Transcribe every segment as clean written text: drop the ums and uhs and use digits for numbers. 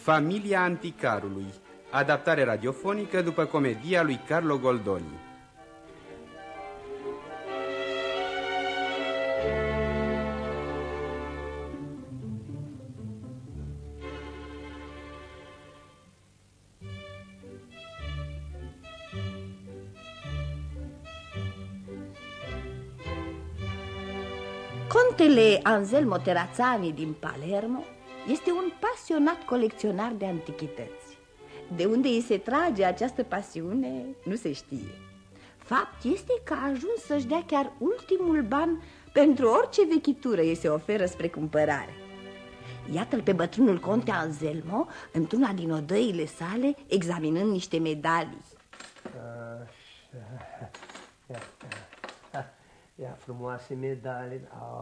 Familia Anticarului, adaptare radiofonică după comedia lui Carlo Goldoni. Contele Anselmo Terrazzani din Palermo este un pasionat colecționar de antichități. De unde îi se trage această pasiune, nu se știe. Fapt este că a ajuns să-și dea chiar ultimul ban pentru orice vechitură îi se oferă spre cumpărare. Iată-l pe bătrânul conte Anselmo într-una din odăile sale examinând niște medalii. Ia frumoase medalii.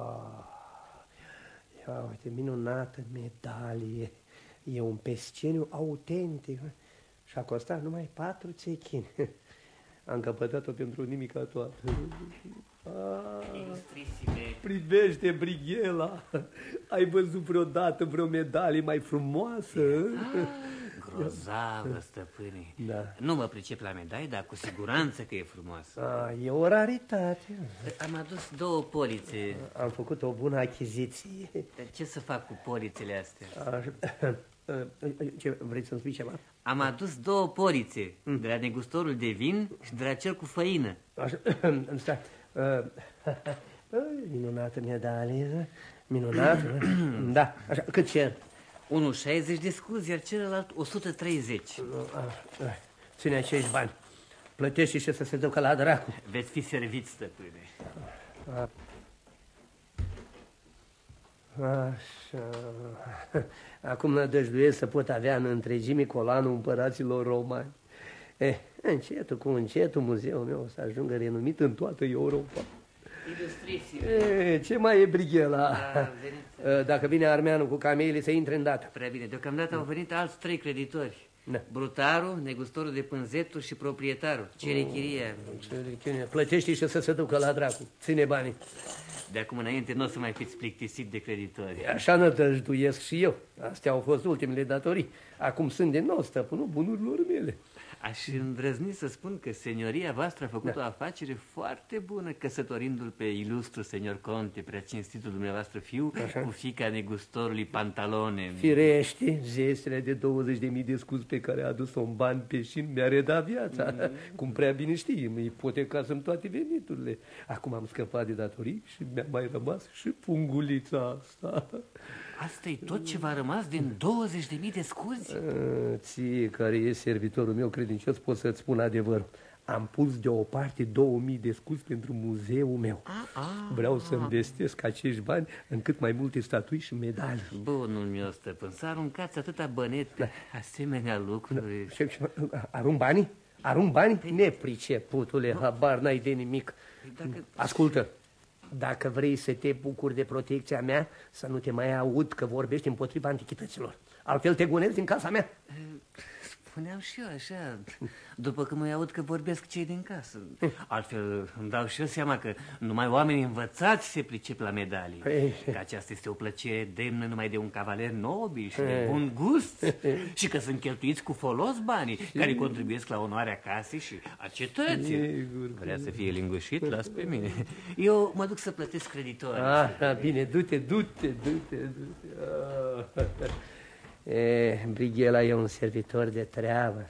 Ia uite, minunată medalie. E un pesceniu autentic și a costat numai 4 țechini. Am căpătat-o pentru nimica toată. Privește, Brighela. Ai văzut vreodată vreo medalie mai frumoasă? Grozavă, stăpâne. Da. Nu mă pricep la medalii, dar cu siguranță că e frumoasă. E o raritate. Am adus 2 polițe. Am făcut o bună achiziție. Dar ce să fac cu polițele astea? Ce, vrei să-mi spui ceva? Am adus 2 polițe, de la negustorul de vin și de la cel cu făină. Stai. Minunată medalie. Minunată. Da, așa, cât cer? Unul 60 de scuzi, iar celălalt 130. Ține acești bani. Plătește și să se ducă la dracu. Veți fi servit, stăpâne. Așa. Acum nădăjduiesc să pot avea în întregime colanul împăraților romani. Încetul cu încetul muzeul meu o să ajungă renumit în toată Europa. Ce mai e, Brighela? Dacă vine armeanul cu cameile, să intre îndată. Prea bine, deocamdată au venit alți 3 creditori. Da. Brutarul, negustorul de pânzeturi și proprietarul. Cere chiria. Plătește și să se ducă la dracu. Ține banii. De acum înainte nu o să mai fiți plictisit de creditori. Așa nădăjduiesc și eu. Astea au fost ultimele datorii. Acum sunt din nou stăpânul bunurilor mele. Aș îndrăzni să spun că senioria voastră a făcut o afacere foarte bună căsătorindu-l pe ilustru senior conte, prea cinstitul dumneavoastră fiu, cu fiica negustorului Pantalone. Firește, zestrea de 20.000 de scuzi pe care a adus-o în bani peșin mi-a redat viața. Cum prea bine știi, îmi ipotecasem toate veniturile. Acum am scăpat de datorii și mi-a mai rămas și pungulița asta. Asta e tot ce v-a rămas din 20.000 de scuzi? Ție, care e servitorul meu credincios, pot să-ți spun adevărul. Am pus deoparte 2000 de scuzi pentru muzeul meu. Vreau să investesc acești bani în cât mai multe statui și medalii. Bunul meu stăpân, să aruncați atâta bănet pe asemenea lucruri. Arunc banii? Arunc banii? Nepriceputule, habar n-ai de nimic. Ascultă. Dacă vrei să te bucuri de protecția mea, să nu te mai aud că vorbești împotriva antichităților. Altfel te gonezi din casa mea. Spuneam și eu așa, după că mă aud că vorbesc cei din casă. Altfel îmi dau și eu seama că numai oamenii învățați se pricep la medalii. Că aceasta este o plăcere demnă numai de un cavaler nobil și de bun gust. Și că sunt cheltuiți cu folos banii care contribuiesc la onoarea casei și a cetății. Vrea să fie lingușit? Las pe mine. Eu mă duc să plătesc creditorii. Bine, du-te. Brighela e un servitor de treabă.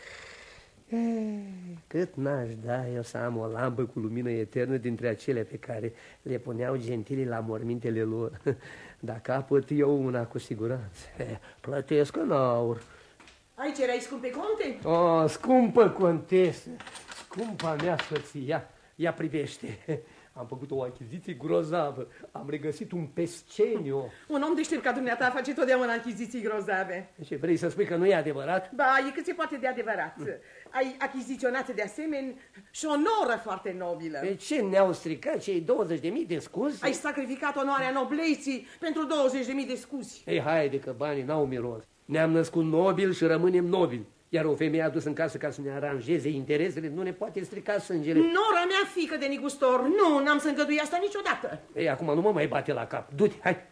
Cât n-aș da eu să am o lampă cu lumină eternă dintre acele pe care le puneau gentilii la mormintele lor. Dar capăt eu una cu siguranță. Plătesc în aur. Aici erai scumpe conte? Scumpă contesă, scumpa mea soția. Ia privește. Am făcut o achiziție grozavă. Am regăsit un pesceniu. Un om deștept ca dumneata face totdeauna achiziții grozave. Ce, vrei să spui că nu e adevărat? Ba, e cât se poate de adevărat. Ai achiziționat de asemenea și o noră foarte nobilă. Pe ce ne-au stricat cei 20.000 de scuzi? Ai sacrificat onoarea nobleții pentru 20.000 de scuzi. Ei, haide că banii n-au miros. Ne-am născut nobili și rămânem nobili. Iar o femeie adusă în casă ca să ne aranjeze interesele nu ne poate strica sângele. Nora mea, fiică de negustor, nu, n-am să îngădui asta niciodată. Ei, acum nu mă mai bate la cap. Du-te, hai,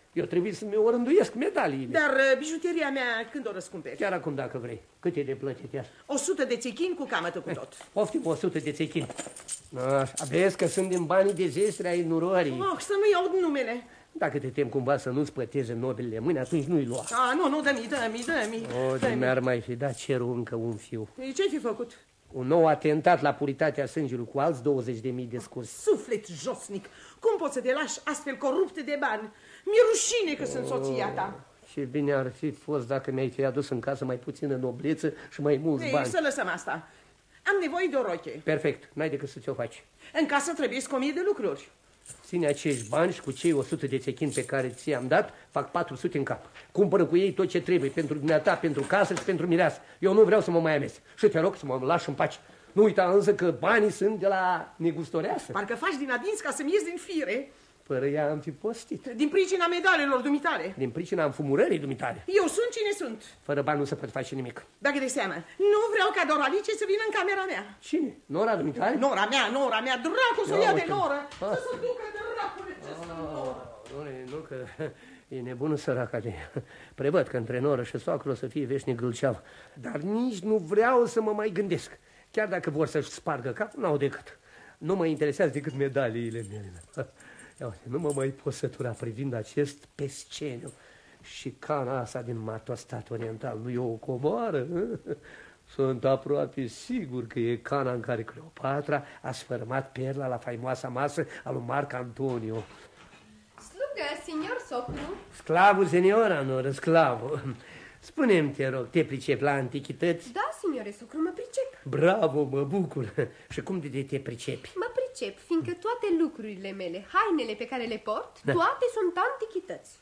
Eu trebuie să-mi orânduiesc medaliile. Dar bijuteria mea când o răscumperi? Chiar acum dacă vrei. Cât e de plătit ea? 100 de țechini cu camătă cu tot. Poftim 100 de țechini. Vezi că sunt din banii de zestre ai nurorii. Să nu iau numele. Dacă te tem cumva să nu-ți păteze nobilele mâini, atunci nu-i lua. Nu, dă-mi. De mi-ar mai fi dat cerul încă un fiu. Ce-ai fi făcut? Un nou atentat la puritatea sângelui cu alți 20.000 de scuzi. Suflet josnic, cum poți să te lași astfel corupte de bani? Mi-e rușine că sunt soția ta. Și bine ar fi fost dacă mi-ai fi adus în casă mai puțină nobleță și mai mulți bani. Să lăsăm asta. Am nevoie de o roche. Perfect, n-ai decât să ți-o faci. În casă trebuie 1000 de lucruri. Ține acești bani și cu cei 100 de țechini pe care ți-am dat, fac 400 în cap. Cumpără cu ei tot ce trebuie pentru dumneata, pentru casă și pentru mireasă. Eu nu vreau să mă mai amestec. Și te rog să mă lași în pace. Nu uita însă că banii sunt de la negustoreasă. Parcă faci din adins ca să-mi ies din fire. Fără ea am fi postit. Din pricina medalelor dumitale. Din pricina înfumurării dumitale. Eu sunt cine sunt. Fără bani nu se poate face nimic. Dacă de seamă, nu vreau ca Doralice să vină în camera mea. Cine? Nora dumitale? Nora mea, dracu să o ia de Nora. Să se ducă dracule ce Nu, că e nebună săraca de ea. Prevăd că între Nora și soacră o să fie veșnic gâlceav. Dar nici nu vreau să mă mai gândesc. Chiar dacă vor să-și spargă capul, n-au decât. Nu mă interesează decât medaliile mele. Nu mă mai pot sătura privind acest pesceniu. Și cana asta din Matostat Oriental nu e o comoară? Sunt aproape sigur că e cana în care Cleopatra a sfărâmat perla la faimoasa masă a lui Marc Antonio. Slugă, signor Socru. Sclavul, seniora, Nora, sclavul. Spune-mi, te rog, te pricepi la antichități? Da, signore Socru, mă pricep. Bravo, mă bucur. Și cum de te pricepi? Mă pricep, fiindcă toate lucrurile mele, hainele pe care le port, toate sunt antichități.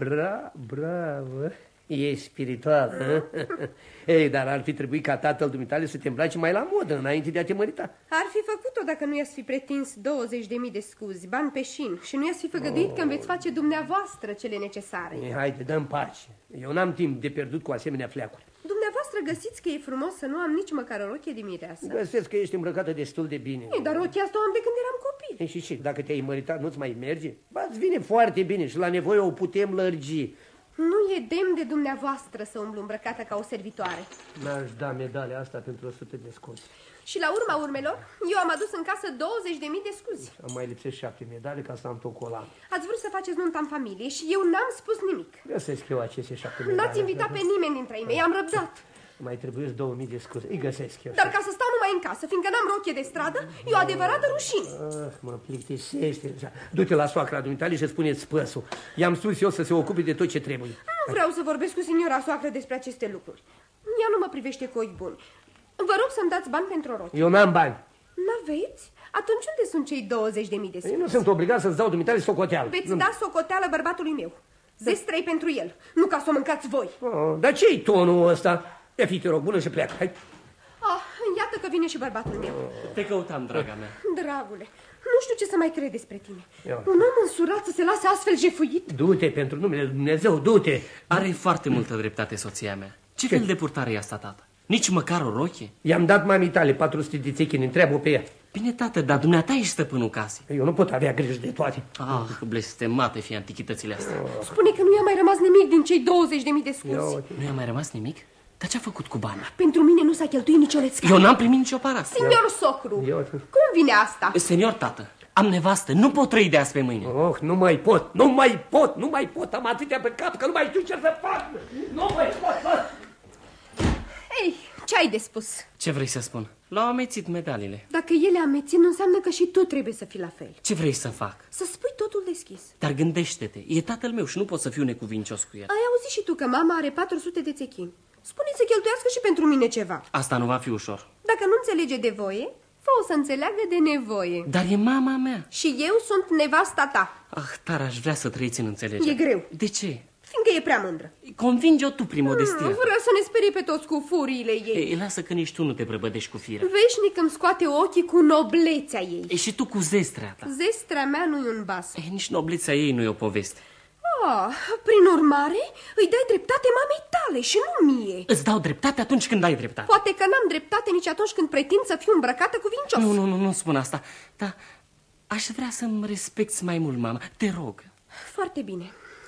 Bravo. E spiritual, Ei, dar ar fi trebuit ca tatăl dumitale să te îmbrace mai la modă înainte de a te mărita. Ar fi făcut-o dacă nu i-ați fi pretins 20.000 de scuzi, bani pe șin, și nu i-ați fi făgăduit că îmi veți face dumneavoastră cele necesare. Haide, dă-mi pace. Eu n-am timp de pierdut cu asemenea fleacuri. Dumneavoastră găsiți că e frumos să nu am nici măcar o rochie de mireasă? Găsesc că ești îmbrăcată destul de bine. Dar rochia asta o am de când eram copil. Și dacă te-ai măritat, nu-ți mai merge? Ba-ți vine foarte bine și la nevoie o putem lărgi. Nu e demn de dumneavoastră să umblu îmbrăcată ca o servitoare. N-aș da medalia asta pentru 100 de scuzi. Și la urma urmelor, eu am adus în casă 20.000 de scuzi. Am mai lipsesc 7 medalii ca să am tot colan. Ați vrut să faceți nunta în familie și eu n-am spus nimic. Găsesc eu aceste 7 medalii. N-ați invitat pe nimeni dintre ei mei, am răbdat. Mai trebuie 2000 de scuze. Îi găsesc eu. Dar ca să stau numai în casă, fiindcă n-am rochie de stradă, e o adevărată rușine. Mă plictisește. Du-te la soacra dumitale și spuneți spăsul. I-am spus eu să se ocupe de tot ce trebuie. Nu vreau să vorbesc cu signora soacră despre aceste lucruri. Ea nu mă privește cu ochi buni. Vă rog să-mi dați bani pentru o rochie. Eu n-am bani. N-aveți? Atunci unde sunt cei 20.000 de scuze? Eu nu sunt obligat să-ți dau dumitale socoteală. Veți da socoteală bărbatului meu. Zestrei pentru el, nu ca să o mâncați voi. Dar ce-i tonul ăsta? Ia fi, te rog, bună și pleacă. Hai. Iată că vine și bărbatul meu. Te căutam, draga mea. Dragule, nu știu ce să mai cred despre tine. Un om însurat să se lase astfel jefuit? Du-te pentru numele Lui Dumnezeu, du-te. Are foarte multă dreptate soția mea. Ce fel de purtare e asta, tată? Nici măcar o rochie? I-am dat mamii tale 400 de țechini, întreabă pe ea. Bine, tată, dar dumneata ești stăpânul casei. Eu nu pot avea grijă de toate. Blestemate fi antichitățile astea. Spune că nu i-a mai rămas nimic din cei 20.000 de scuzi. Nu i-a mai rămas nimic? Dar ce-a făcut cu banii? Pentru mine nu s-a cheltuit nicio lețcă. Eu n-am primit nicio pară. Signor Socru, cum vine asta? Senior tată, am nevastă, nu pot trăi de azi pe mâine. Nu mai pot, am atâtea pe cap că nu mai știu ce să fac. Nu mai pot. Ei, ce ai de spus? Ce vrei să spun? L-au amețit medalile. Dacă ele amețin, nu înseamnă că și tu trebuie să fii la fel. Ce vrei să fac? Să spui totul deschis. Dar gândește-te, e tatăl meu și nu pot să fiu necuvincios cu el. Ai auzit și tu că mama are 400 de țechini. Spune să cheltuiască și pentru mine ceva. Asta nu va fi ușor. Dacă nu înțelege de voie, fă-o să înțeleagă de nevoie. Dar e mama mea. Și eu sunt nevasta ta. Dar aș vrea să trăiți în înțelegere. E greu. De ce? Fiindcă e prea mândră. Convinge-o tu prin modestie. Vrea să ne sperie pe toți cu furiile ei. Ei, lasă că nici tu nu te prăbădești cu firea. Veșnic îmi scoate ochii cu noblețea ei. Și tu cu zestrea ta. Zestrea mea nu-i un bas. Nici noblețea ei nu e o poveste. Prin urmare, îi dai dreptate mamei tale și nu mie. Îți dau dreptate atunci când ai dreptate. Poate că n-am dreptate nici atunci când pretind să fiu îmbrăcată cuvincios. Nu spun asta. Dar aș vrea să-mi respecti mai mult, mama. Te rog. Foarte bine.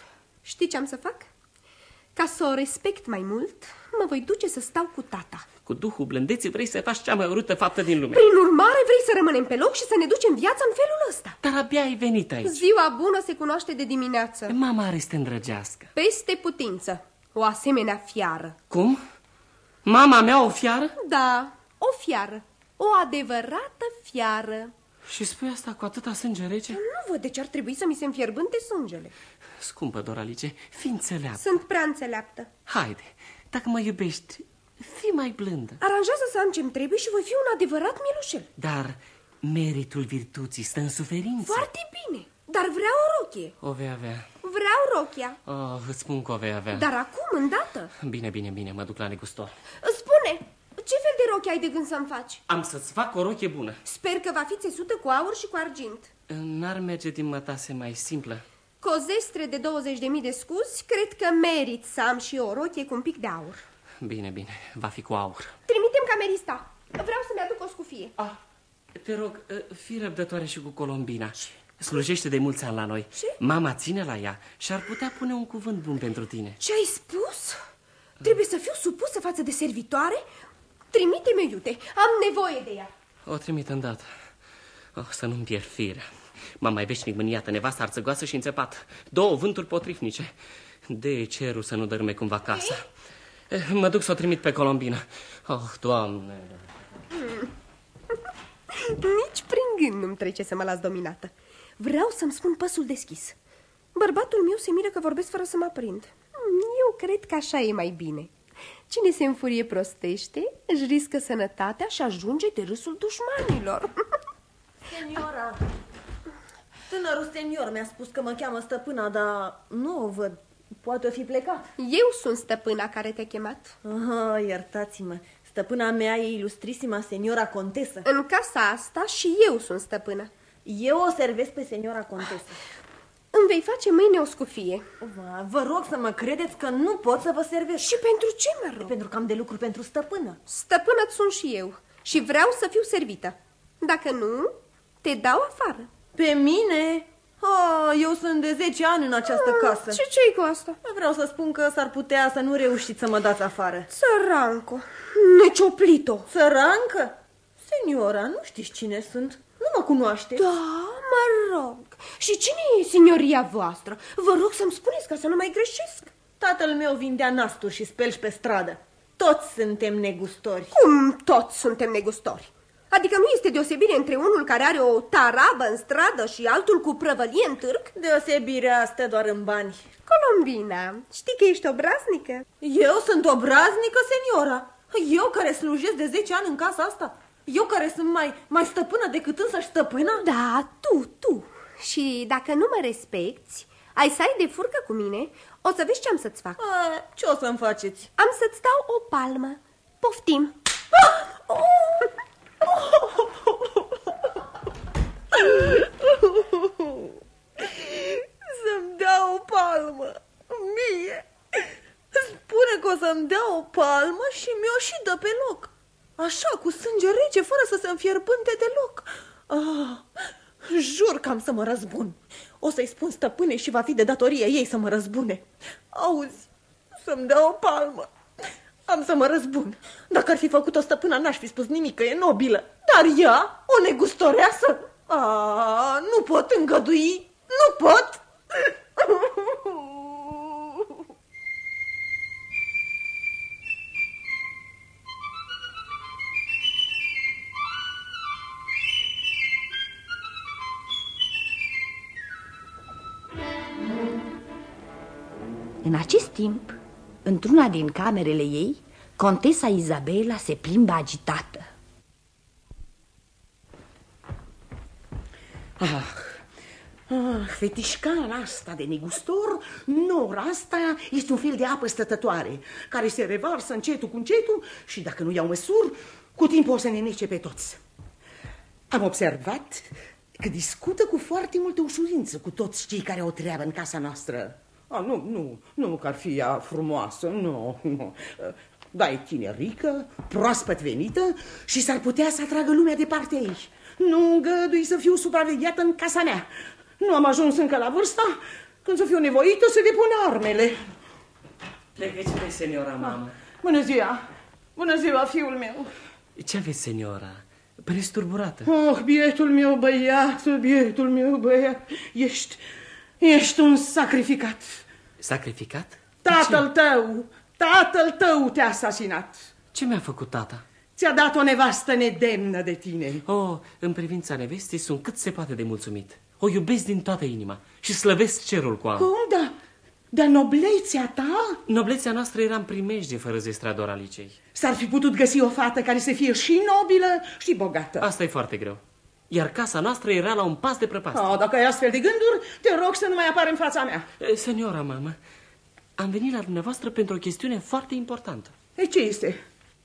Știi ce am să fac? Ca să o respect mai mult, mă voi duce să stau cu tata. Cu duhul blândeții vrei să faci cea mai urâtă faptă din lume. Prin urmare, vrei să rămânem pe loc și să ne ducem viața în felul ăsta. Dar abia ai venit aici. Ziua bună se cunoaște de dimineață. Mama are să te îndrăgească. Peste putință. O asemenea fiară. Cum? Mama mea o fiară? Da, o fiară. O adevărată fiară. Și spui asta cu atâta sânge rece? Nu văd de ce ar trebui să mi se înfierbânte sângele. Scumpă Doralice, fii înțeleaptă. Sunt prea înțeleaptă. Haide, dacă mă iubești, fii mai blândă. Aranjează să am ce-mi trebuie și voi fi un adevărat mielușel. Dar meritul virtuții stă în suferință. Foarte bine, dar vreau o rochie. O vei avea. Vreau rochia. Oh, îți spun că o vei avea. Dar acum, îndată. Bine, mă duc la negustor. Spune, ce fel de rochie ai de gând să-mi faci? Am să-ți fac o rochie bună. Sper că va fi țesută cu aur și cu argint. N-ar merge din mătase mai simplă? Cu o zestre de 20.000 de scuzi, cred că merit să am și o rochie cu un pic de aur. Bine, va fi cu aur. Trimitem camerista. Vreau să-mi aduc o scufie. Te rog, fii răbdătoare și cu Colombina. Slujește de mulți ani la noi. Ce? Mama ține la ea și ar putea pune un cuvânt bun pentru tine. Ce ai spus? Trebuie să fiu supusă față de servitoare? Trimite-mi, iute, am nevoie de ea. O trimit îndată. Să nu-mi pierd firea. M-am mai veșnic mâniată, nevasta arțăgoasă și înțepată. 2 vânturi potrivnice. De cerul să nu dărâme cumva casa. Mă duc să o trimit pe Colombina. Doamne. Nici prin gând nu-mi trece să mă las dominată. Vreau să-mi spun păsul deschis. Bărbatul meu se miră că vorbesc fără să mă aprind. Eu cred că așa e mai bine. Cine se înfurie prostește, își riscă sănătatea și ajunge de râsul dușmanilor. Seniora, tânărul senior mi-a spus că mă cheamă stăpâna, dar nu o văd. Poate o fi plecat. Eu sunt stăpâna care te-a chemat. Iertați-mă. Stăpâna mea e ilustrisima seniora contesă. În casa asta și eu sunt stăpână. Eu o servesc pe seniora contesă. Îmi vei face mâine o scufie. Vă rog să mă credeți că nu pot să vă servesc. Și pentru ce mă rog? Pentru că am de lucru pentru stăpână. Stăpână-ți sunt și eu și vreau să fiu servită. Dacă nu, te dau afară. Pe mine? Eu sunt de 10 ani în această casă. Și ce-i cu asta? Vreau să spun că s-ar putea să nu reușiți să mă dați afară. Săranco, necioplito. Sărancă? Seniora, nu știți cine sunt? Nu mă cunoaște. Da, mă rog. Și cine e signoria voastră? Vă rog să-mi spuneți ca să nu mai greșesc. Tatăl meu vindea nasturi și spelși pe stradă. Toți suntem negustori. Cum toți suntem negustori? Adică nu este deosebire între unul care are o tarabă în stradă și altul cu prăvălie în târg? Deosebirea stă doar în bani. Colombina, știi că ești obraznică? Eu sunt obraznică, seniora? Eu care slujesc de 10 ani în casa asta? Eu care sunt mai stăpână decât însăși stăpâna? Da, tu. Și dacă nu mă respecti, ai să ai de furcă cu mine, o să vezi ce am să-ți fac. Ce o să-mi faceți? Am să-ți dau o palmă. Poftim. Să-mi dea o palmă mie. Spune că o să-mi dea o palmă și mi-o și dă pe loc. Așa, cu sânge rece, fără să se înfierbânte deloc. Jur că am să mă răzbun. O să-i spun stăpânei și va fi de datorie ei să mă răzbune. Auzi, să-mi dea o palmă. Am să mă răzbun. Dacă ar fi făcut-o stăpâna, n-aș fi spus nimic, că e nobilă. Dar ea, o negustoreasă? Nu pot îngădui. Nu pot. În acest timp, într-una din camerele ei, contesa Izabela se plimbă agitată. Fetișcana asta de negustor, nora asta este un fel de apă stătătoare, care se revarsă încetul cu încetul și dacă nu iau măsuri, cu timpul o să ne nece pe toți. Am observat că discută cu foarte multă ușurință cu toți cei care au treabă în casa noastră. Nu că ar fi ea frumoasă, nu. Da, e tinerică, proaspăt venită și s-ar putea să atragă lumea de partea ei. Nu îngădui să fiu supravegheată în casa mea. Nu am ajuns încă la vârsta când să fiu nevoită să depun armele. Plecăciune, seniora, mamă. Bună ziua! Bună ziua, fiul meu! Ce aveți, seniora? Păreți turburată. Oh, bietul meu băiat, bietul meu băiat, ești un sacrificat. Sacrificat? Tatăl tău te-a asasinat. Ce mi-a făcut tata? Ți-a dat o nevastă nedemnă de tine. Oh, în privința nevestei sunt cât se poate de mulțumit. O iubesc din toată inima și slăvesc cerul cu am. Cum, da? Dar noblețea ta? Noblețea noastră era în primejde fără zestrea Doralicei. S-ar fi putut găsi o fată care să fie și nobilă și bogată. Asta e foarte greu. Iar casa noastră era la un pas de prăpastie. Oh, dacă ai astfel de gânduri, te rog să nu mai apar în fața mea. Seniora, mamă, am venit la dumneavoastră pentru o chestiune foarte importantă. E, ce este?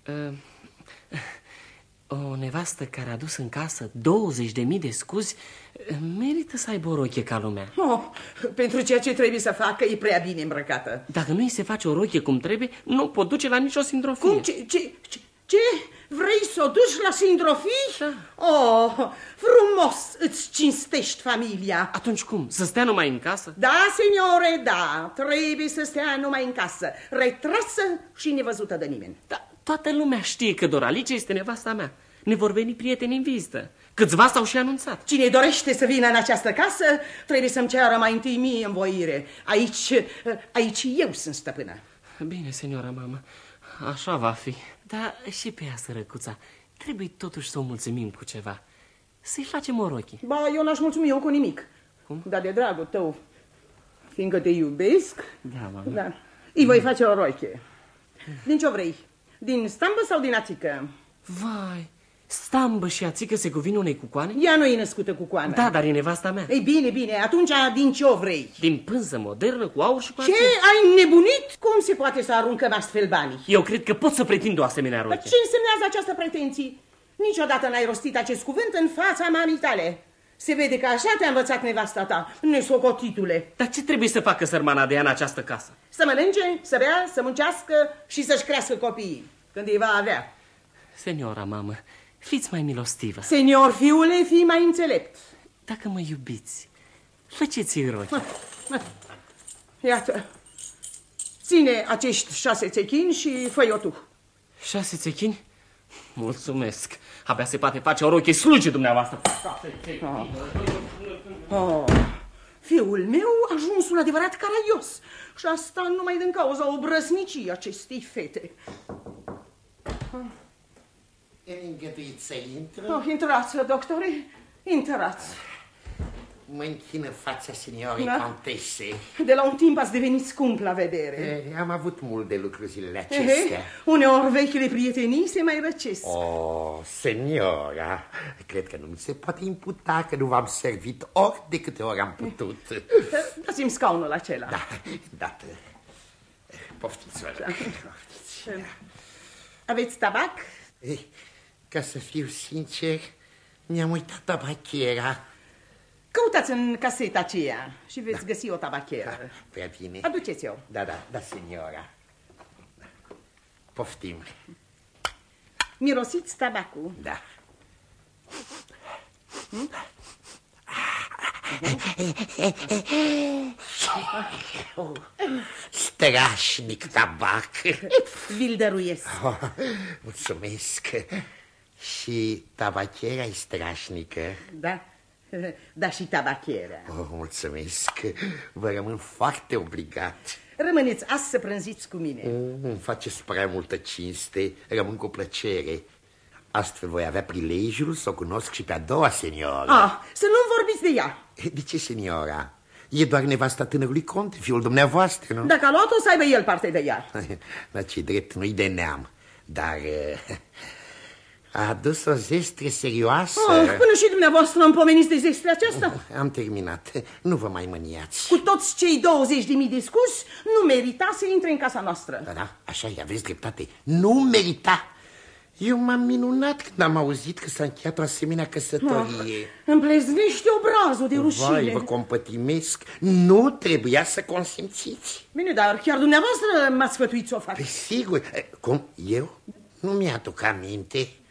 O nevastă care a dus în casă 20.000 de scuzi merită să aibă o rochie ca lumea. Oh, pentru ceea ce trebuie să facă e prea bine îmbrăcată. Dacă nu îi se face o rochie cum trebuie, nu pot duce la nicio sindrofie. Cum? Ce? Vrei să o duci la sindrofii? Da. Oh, frumos îți cinstești familia. Atunci cum? Să stea numai în casă? Da, signore, da. Trebuie să stea numai în casă. Retrasă și nevăzută de nimeni. Da, toată lumea știe că Doralice este nevasta mea. Ne vor veni prieteni în vizită. Câțiva s-au și anunțat. Cine dorește să vină în această casă, trebuie să-mi ceară mai întâi mie învoire. Aici eu sunt stăpână. Bine, seniora mamă, așa va fi. Dar și pe ea, sărăcuța, trebuie totuși să o mulțumim cu ceva. Să-i facem o rochie. Ba, eu n-aș mulțumi eu cu nimic. Cum? Dar de dragul tău, fiindcă te iubesc, da, mamă. Da, îi voi face o rochie. Din ce vrei? Din stambă sau din ațică? Vai, stambă și ațică se cuvin unei cucoane? Ea nu e născută cucoană. Da, dar e nevasta mea. Ei, bine, atunci din ce o vrei? Din pânză modernă, cu aur și cu Ce? ațime. Ai nebunit? Cum se poate să aruncăm astfel banii? Eu cred că pot să pretind o asemenea rochie. Dar ce însemnează această pretenții? Niciodată n-ai rostit acest cuvânt în fața mamii tale. Se vede că așa te-a învățat nevasta ta, nesocotitule. Dar ce trebuie să facă sărmana de ea în această casă? Să mănânce, să bea, să muncească și să-și crească copiii, când îi va avea. Seniora mamă, fiți mai milostivă. Senior, fiule, fii mai înțelept. Dacă mă iubiți, faceți-i rochie. Iată, ține acești 6 țechini și fă-i-o tu. 6 țechini? Mulțumesc. Abia se poate face o rochie sluge dumneavoastră. Fiul meu a ajuns un adevărat caraios. Și asta numai din cauza obrăzniciei acestei fete. E îngăduit să intru? Intrați, doctore, intrați. Mă închin în fața seniorii contese. De la un timp ați devenit scump la vedere. Am avut mult de lucru zilele acestea. Uneori vechile prietenii se mai răcesc. Oh, seniora, cred că nu mi se poate imputa că nu v-am servit ori de câte ori am putut. Dați-mi scaunul acela. Da. Poftiți, vă rog. Aveți tabac? Ca să fiu sincer, mi-am uitat tabachiera. Căutați în caseta aceea și veți găsi o tabacheră. Prea bine. Aduceți-o. Da, seniora. Poftim. Mirosiți tabacul. Da. Strașnic tabac. Vi-l dăruiesc. Mulțumesc. Și tabachera e strașnică. Da, și tabachera. Mulțumesc. Vă rămân foarte obligat. Rămâneți azi să prânziți cu mine. Îmi faceți prea multă cinste. Rămân cu plăcere. Astfel voi avea prilejul să o cunosc și pe a doua senioră. Să nu vorbiți de ea. De ce, seniora? E doar nevasta tânărului conte, fiul dumneavoastră, nu? Dacă a luat-o, să aibă el parte de ea. Dar ce drept, nu-i de neam. Dar a adus o zestre serioasă. Până și dumneavoastră îmi pomeniți de zestrea aceasta? Am terminat. Nu vă mai mâniați. Cu toți cei 20.000 de scuzi, nu merita să intre în casa noastră. Da, așa e, aveți dreptate. Nu merita. Eu m-am minunat când am auzit că s-a încheiat o asemenea căsătorie. Îmi pleznește obrazul de rușine. Vai, vă compătimesc. Nu trebuia să consimțiți. Bine, dar chiar dumneavoastră m-ați sfătuit să o fac. Sigur. Cum? Eu? Nu mi-aduc aminte.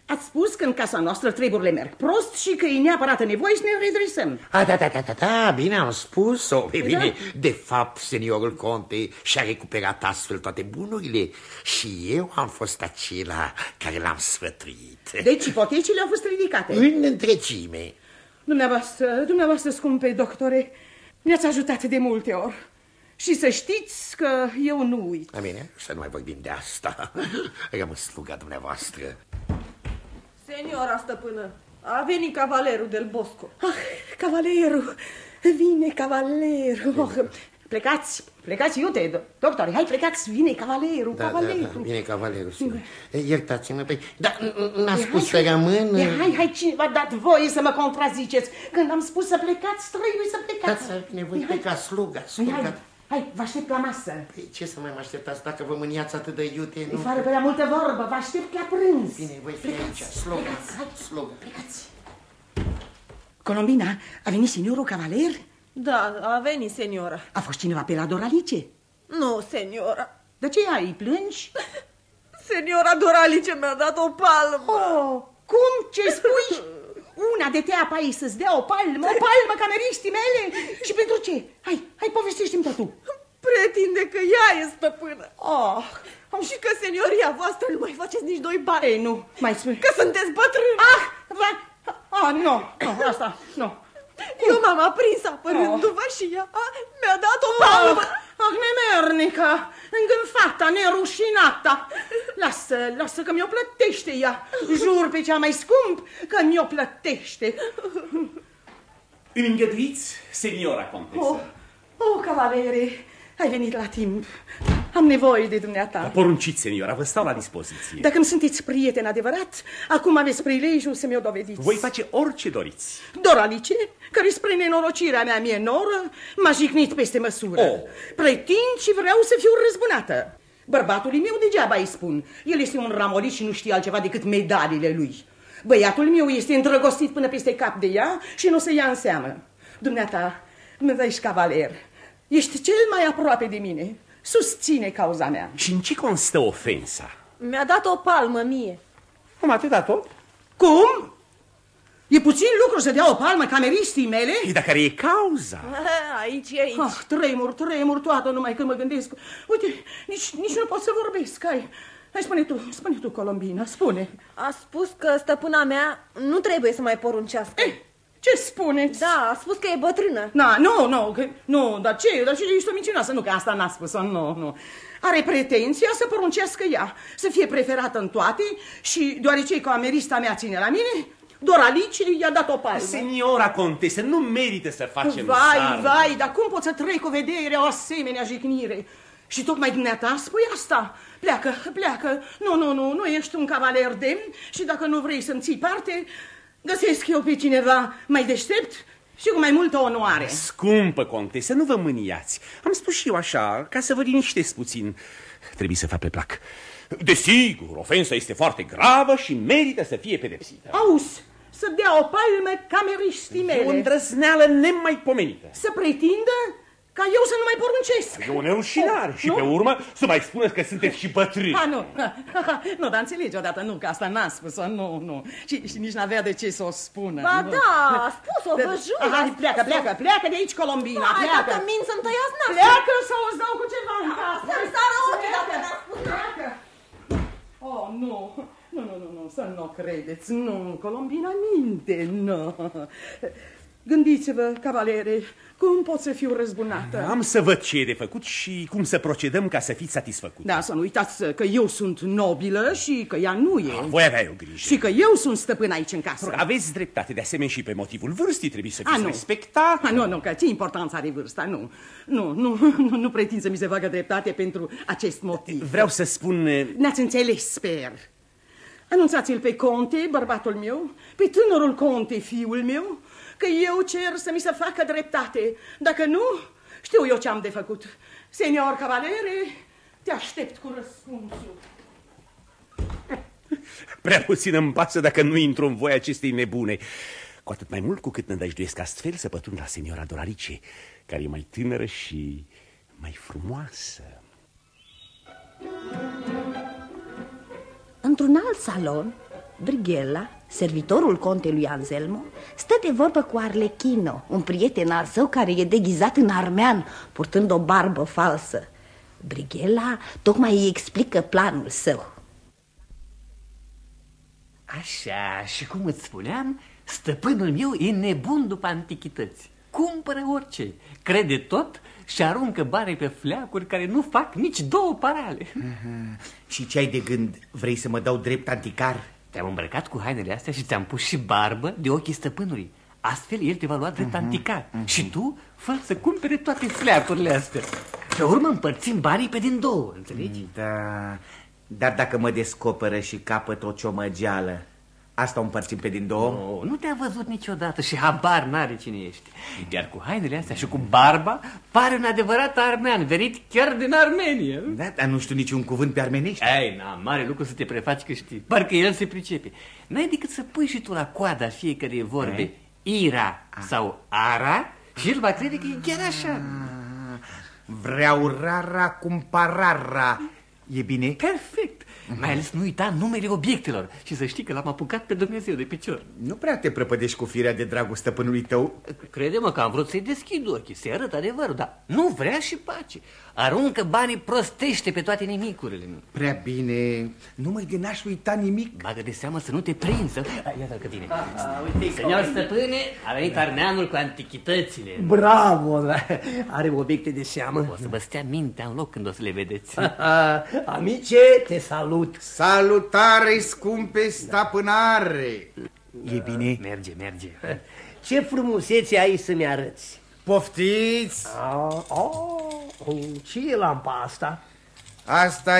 Ați spus că în casa noastră treburile merg prost și că e neapărat nevoie să ne redresăm. Da, bine am spus-o. Bine, de fapt, seniorul conte și-a recuperat astfel toate bunurile și eu am fost acela care l-am sfătuit. Deci ipotecile au fost ridicate? În întregime. Dumneavoastră, scumpe doctore, ne-ați ajutat de multe ori. Și să știți că eu nu uit. Bine, să nu mai vorbim de asta. Rămân sluga dumneavoastră. Seniora stăpână, a venit cavalerul del Bosco. Cavalerul, vine cavalerul. Plecați, iute, doctore, hai plecați, vine cavalerul, cavalerul. Da, vine cavalerul, sigur. Iertați-mă, dar n-a spus să rămân. Hai, cine v-a dat voie să mă contraziceți? Când am spus să plecați, trebuie să plecați. Da, bine, voi pleca, sluga. Hai, vă aștept la masă. Păi, ce să mai mă așteptați dacă vă mâniați atât de iute? Nu? Fără prea multă vorbă, vă aștept la prânz. Bine, voi fi aici, sluga. Sluga. Plecați. Colombina, a venit seniorul cavaler? Da, a venit seniora. A fost cineva pe la Doralice? Nu, seniora. De ce ai, plângi? Seniora Doralice mi-a dat o palmă. Oh, cum? Ce spui? Una de teapa ei să-ți dea o palmă cameristii mele? Și pentru ce? Hai, povestește-mi totul. Pretinde că ea e stăpână. Și că senioria voastră nu mai faceți nici doi bani. Ei, nu, mai spui. Că sunteți bătrâni. Nu, asta, nu. Eu m-am aprins apărându-vă și ea mi-a dat o palmă. Nemernică, îngânfata, nerușinata. Lasă că mi-o plătește ea. Jur pe cea mai scump că mi-o plătește. Îmi îngăduiți, seniora contesă? Cavalere, ai venit la timp. Am nevoie de dumneata. Porunciți, seniora, vă stau la dispoziție. Dacă îmi sunteți prieten adevărat, acum aveți prilejul să mi-o dovediți. Voi face orice doriți. Doralice, care spre nenorocirea mea mie noră, m-a jignit peste măsură. Pretind și vreau să fiu răzbunată. Bărbatului meu degeaba îi spun. El este un ramolit și nu știe altceva decât medaliile lui. Băiatul meu este îndrăgostit până peste cap de ea și nu se ia în seamă. Dumneata, ești cavaler, ești cel mai aproape de mine. Susține cauza mea. Și în ce constă ofensa? Mi-a dat o palmă mie. Cum atâta tot? Cum? E puțin lucru să dea o palmă cameristii mele? Dar care e cauza? Aici. Tremur toată numai când mă gândesc. Uite, nici nu pot să vorbesc. Hai, spune tu, Colombina, spune. A spus că stăpâna mea nu trebuie să mai poruncească. Ce spuneți? Da, a spus că e bătrână. Nu, dar ce? Ești o mincinoasă, nu, că asta n-a spus-o, nu. Are pretenția să poruncească ea, să fie preferată în toate și deoarece camerista mea ține la mine, Doralice i-a dat o palmă. Seniora contesă, nu merită să facem Vai, dar cum pot să trec cu vedere o asemenea jignire? Și tocmai dumneata spui asta. Pleacă. Nu ești un cavaler demn și dacă nu vrei să-mi ții parte, găsesc eu pe cineva mai deștept și cu mai multă onoare. Scumpă contesă, nu vă mâniați. Am spus și eu așa, ca să vă liniștesc puțin. Trebuie să fac pe plac. Desigur, ofensa este foarte gravă și merită să fie pedepsită. Auzi, să dea o palmă cameristii mele. O îndrăzneală nemaipomenită. Să pretindă ca eu să nu mai poruncesc. E o nerușinare. Și pe urmă să mai spuneți că sunteți și bătrâni. Nu, dar înțelegi odată, nu, că asta n-a spus-o, nu. Și nici n-avea de ce să o spună. Ba da, a spus-o, vă jur. Hai, pleacă de aici, Colombina, pleacă. Hai, dacă mint să-mi tăiați nasul. Pleacă sau îți dau cu ceva în casă. Să-mi sară ochii dacă n-a spus. Pleacă. Nu, să nu credeți, nu, Colombina minte, nu. Gândiți-vă, cavalere, cum pot să fiu răzbunată? Am să văd ce e de făcut și cum să procedăm ca să fiți satisfăcut. Da, să nu uitați că eu sunt nobilă și că ea nu e. Voi avea eu grijă. Și că eu sunt stăpân aici în casă. Aveți dreptate, de asemenea și pe motivul vârstii trebuie să fiți respectat. Nu, că ce importanță are vârsta, nu pretind să mi se facă dreptate pentru acest motiv. Vreau să spun... Ne-ați înțeles, sper. Anunțați-l pe conte, bărbatul meu, pe tânărul conte, fiul meu, că eu cer să mi se facă dreptate. Dacă nu, știu eu ce am de făcut. Senior cavalere, te aștept cu răspunsul. Prea puțin îmi pasă dacă nu intru în voia acestei nebune. Cu atât mai mult cu cât nădăjduiesc astfel să pătrund la seniora Doralice, care e mai tânără și mai frumoasă. Într-un alt salon, Brighella, servitorul contelui Anselmo, stă de vorbă cu Arlechino, un prieten al său care e deghizat în armean, purtând o barbă falsă. Brighella tocmai îi explică planul său. Așa, și cum îți spuneam, stăpânul meu e nebun după antichități. Cumpără orice, crede tot și aruncă bani pe fleacuri care nu fac nici 2 parale. Și ce ai de gând? Vrei să mă dau drept anticar? Te-am îmbrăcat cu hainele astea și ți-am pus și barbă de ochii stăpânului. Astfel el te va lua drept anticar. Și tu fă să cumpere toate fleacurile astea. Pe urmă împărțim banii pe din 2, înțelegi? Da, dar dacă mă descoperă și capăt o ciomăgeală, asta o împărțim pe din 2? Nu te-a văzut niciodată și habar n-are cine ești. Iar cu hainele astea și cu barba pare un adevărat armean, venit chiar din Armenia. Da, dar nu știu niciun cuvânt pe armenești. Ei, na, mare lucru să te prefaci că știi. Parcă el se pricepe. N-ai decât să pui și tu la coada fiecare vorbe Ira sau Ara și el va crede că e chiar așa. Vreau rara cumparara. E bine? Perfect. Mai ales nu uita numele obiectelor. Și să știi că l-am apucat pe Dumnezeu de picior. Nu prea te prăpădești cu firea de dragul stăpânului tău? Crede-mă că am vrut să-i deschid ochii, să-i arăt adevărul, dar nu vrea și pace. Aruncă banii, prostește pe toate nimicurile. Prea bine. Numai de n-aș uita nimic. Bagă de seamă să nu te prinză. Iată că vine. Senior stăpâne, a venit armeanul cu antichitățile. Bravo, are obiecte de seamă. O să vă stea mintea în loc când o să le vedeți. Amice, te salut. Salutare, scumpe stăpânare. E bine? Merge. Ce frumusețe ai să-mi arăți. Poftiți. Ce e lampa asta? Asta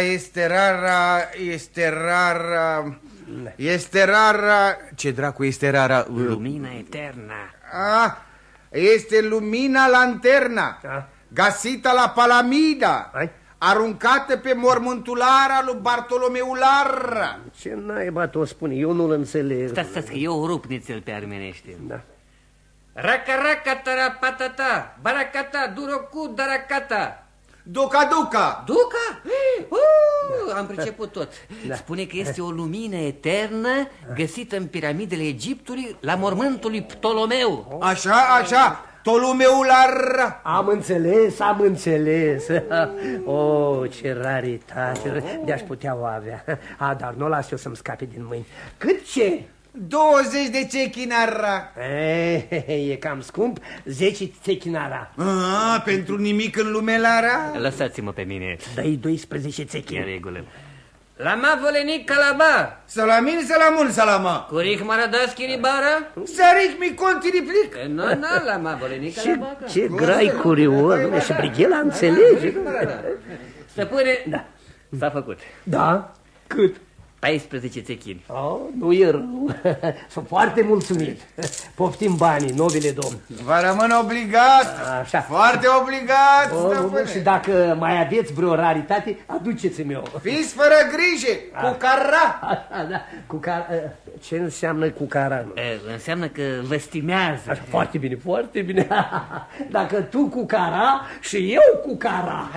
este rara. Ce dracu este rara? Lumina eterna. Este lumina lanterna, găsită la Palamida, aruncată pe mormântulara lui Bartolomeu Larra. Ce naiba tu o spune? Eu nu-l înțeleg. Stați, că eu rup nițel pe armenește. Da. Raca, tarapatata, baracata, durocu, daracata. Duca. Duca? Am priceput tot. Spune că este o lumină eternă găsită în piramidele Egiptului la mormântul lui Ptolomeu. Așa, Ptolomeu Larra. Am înțeles. Ce raritate. De-aș putea o avea. Dar nu o las eu să-mi scape din mâini. Cât ce? 20 de cechinara. E cam scump, 10 cechinara. Pentru nimic în lume, Lara? Lăsați-mă pe mine. Dă-i 12 cechin. E regulă. Lama volenic calaba. Salamin, salamun, salama. Curic maradas chiribara. Saric mi contiriplic. Nu, lama volenic calaba. Ce grai curios. Și Brighella înțelege. Stăpâne, da, s-a făcut. Da? Cât? 14 țechini. Nu e rău. Sunt foarte mulțumit. Poftim banii, nobile domn. Vă rămân obligat. Așa. Foarte obligat, stăpâne. Și dacă mai aveți vreo raritate, aduceți-mi-o. Fiți fără grijă, cu cara. Da, cu cara. Ce înseamnă cu cara? Înseamnă că vă stimează. Așa, foarte bine. Dacă tu cu cara și eu cu cara.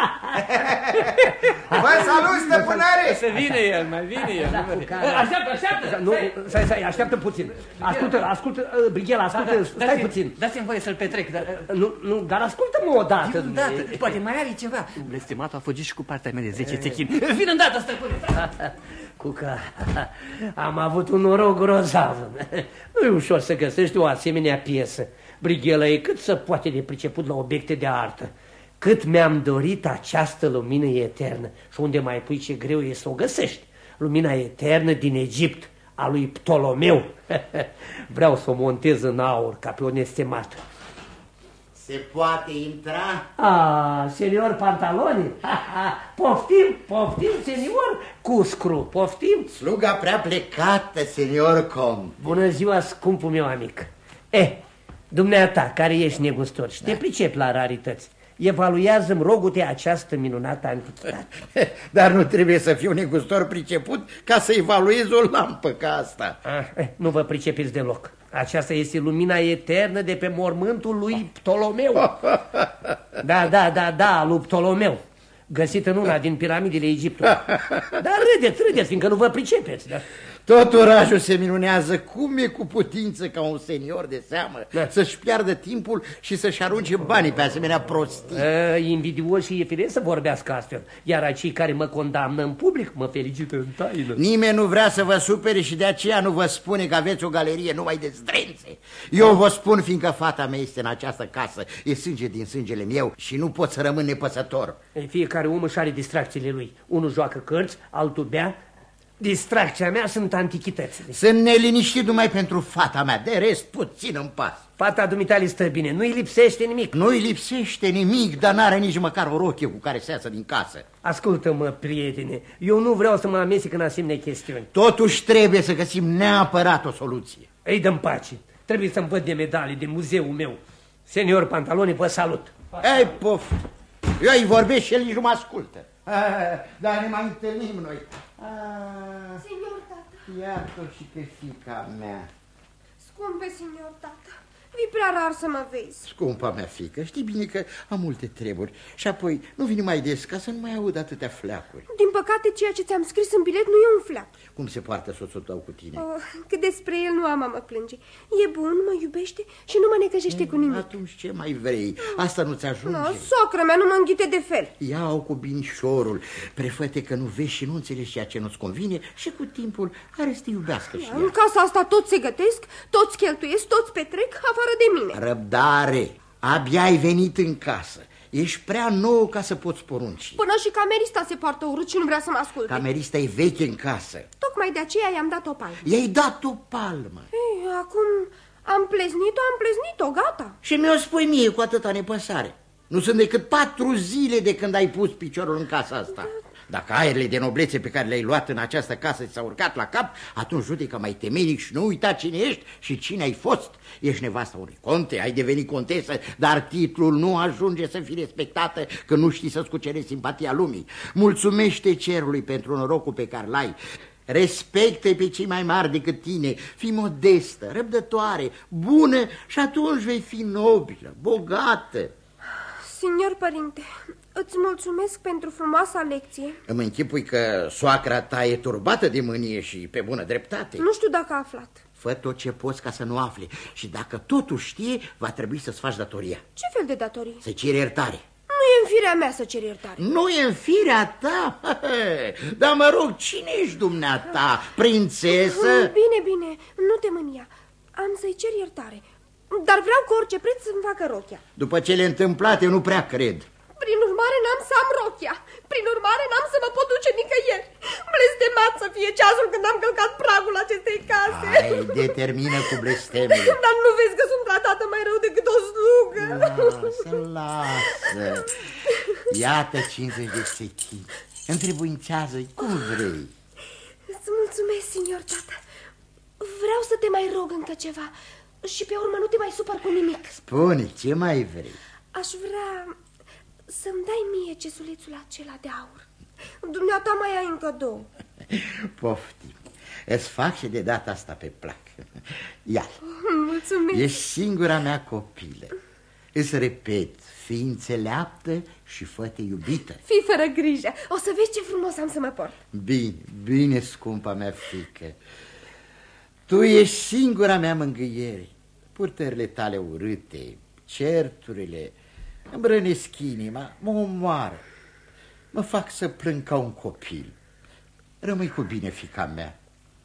Vă salut, stăpânare. Să vină el, mai vine el. Așteaptă. Așteaptă puțin. Ascultă, Brighella, stai puțin. Dați-mi voie să-l petrec. Nu, dar ascultă-mă odată. Poate mai are ceva. Blestematul a fugit și cu partea mea de 10 țechini. Vin îndată, stăpâne. Cuca, am avut un noroc grozav. Nu e ușor să găsești o asemenea piesă. Brighella e cât să poate de priceput la obiecte de artă. Cât mi-am dorit această lumină eternă. Și unde mai pui ce greu e să o găsești. Lumina eternă din Egipt, a lui Ptolomeu. Vreau să o montez în aur, ca pe o nestemată. Se poate intra? Senior Pantaloni? Poftim, senior Cuscru, poftim. Sluga prea plecată, senior Com. Bună ziua, scumpul meu amic. Dumneata, care ești negustor și te pricepi la rarități, evaluează-mi, rogute, această minunată antichitate. Dar nu trebuie să fiu negustor priceput ca să evaluez o lampă ca asta. Nu vă pricepiți deloc. Aceasta este lumina eternă de pe mormântul lui Ptolomeu. Da, lui Ptolomeu, găsită în una din piramidele Egiptului. Dar râdeți, fiindcă nu vă pricepeți. Da? Tot orașul se minunează cum e cu putință ca un senior de seamă să-și piardă timpul și să-și arunce banii pe asemenea prostii. Invidios și e firesc să vorbească astfel, iar acei care mă condamnă în public mă felicită în taină. Nimeni nu vrea să vă supere și de aceea nu vă spune că aveți o galerie numai de zdrențe. Eu vă spun, fiindcă fata mea este în această casă, e sânge din sângele meu și nu pot să rămân nepăsător. Fiecare om își are distracțiile lui. Unul joacă cărți, altul bea. Distracția mea sunt antichitățile. Sunt neliniștit numai pentru fata mea, de rest puțin în pas. Fata dumitale stă bine, nu-i lipsește nimic. Nu-i lipsește nimic, dar n-are nici măcar o rochie cu care să iasă din casă. Ascultă-mă, prietene, eu nu vreau să mă amestec în asemenea chestiuni. Totuși trebuie să găsim neapărat o soluție. Ei, dă-mi pace, trebuie să-mi văd de medalii, de muzeul meu. Senior Pantaloni, vă salut. Ei, pof, eu îi vorbesc și el nici nu mă ascultă. Dar ne mai întâlnim noi. Senior tată. Iată și pe fiica mea. Scumpe senior tată, vi prea rar să mă vezi. Scumpa mea fiică, știi bine că am multe treburi. Și apoi nu vine mai des ca să nu mai aud atâtea fleacuri. Din păcate, ceea ce ți-am scris în bilet nu e un fleac. Cum se poartă soțul tău cu tine? Că despre el nu am a mă plânge. E bun, mă iubește și nu mă necăjește cu nimic. Atunci ce mai vrei? Asta nu-ți ajunge? Socră mea nu mă înghite de fel. Ia-o cu binișorul. Prefăte că nu vezi și nu înțelegi ceea ce nu-ți convine și cu timpul are să te iubească și ea. În casa asta toți se gătesc, toți cheltuiesc, toți petrec, afară de mine. Răbdare! Abia ai venit în casă. Ești prea nou ca să poți porunci. Până și camerista se poartă urât și nu vrea să mă asculte. Camerista e veche în casă. Tocmai de aceea i-am dat o palmă. I-ai dat o palmă? Ei, acum am pleznit-o, gata. Și mi-o spui mie cu atâta nepăsare. Nu sunt decât 4 zile de când ai pus piciorul în casa asta. Dacă aerele de noblețe pe care le-ai luat în această casă ți s-au urcat la cap, atunci judecă mai temeinic și nu uita cine ești și cine ai fost. Ești nevasta unui conte, ai devenit contesă, dar titlul nu ajunge să fii respectată că nu știi să-ți cucerești simpatia lumii. Mulțumește cerului pentru norocul pe care l-ai. Respecte pe cei mai mari decât tine, fii modestă, răbdătoare, bună și atunci vei fi nobilă, bogată. Signor părinte, îți mulțumesc pentru frumoasa lecție. Îmi închipui că soacra ta e turbată de mânie și pe bună dreptate. Nu știu dacă a aflat. Fă tot ce poți ca să nu afle și dacă totul știe, va trebui să-ți faci datoria. Ce fel de datorie? Să ceri iertare. Nu e în firea mea să cer iertare. Nu e în firea ta? Dar mă rog, cine ești dumneata? Prințesă? Bine, nu te mânia. Am să-i cer iertare, dar vreau cu orice preț să-mi facă rochia. După cele întâmplate, nu prea cred. Prin urmare, n-am să am rochia. Prin urmare, n-am să mă pot duce nicăieri. Blestemat să fie ceasul când am călcat pragul acestei case. Hai, determină cu blestemele. Dar nu vezi că sunt tratată mai rău decât o slugă? Lasă. Iată 50 de setini. Întrebuințează-i cum vrei. Îți mulțumesc, signor tată. Vreau să te mai rog încă ceva și pe urmă nu te mai supăr cu nimic. Spune, ce mai vrei? Aș vrea să-mi dai mie cesulețul acela de aur. Dumneata mai ai încă 2. Poftim. Îți fac și de data asta pe plac. Ia-l. Mulțumesc. Ești singura mea copilă. Îți repet, fii înțeleaptă și fă-te iubită. Fii fără grijă. O să vezi ce frumos am să mă port. Bine, scumpa mea fiică. Tu ești singura mea mângâiere. Purtările tale urâte, certurile, îmi rănesc inima, mă omoară. Mă fac să plâng ca un copil. Rămâi cu bine, fiica mea.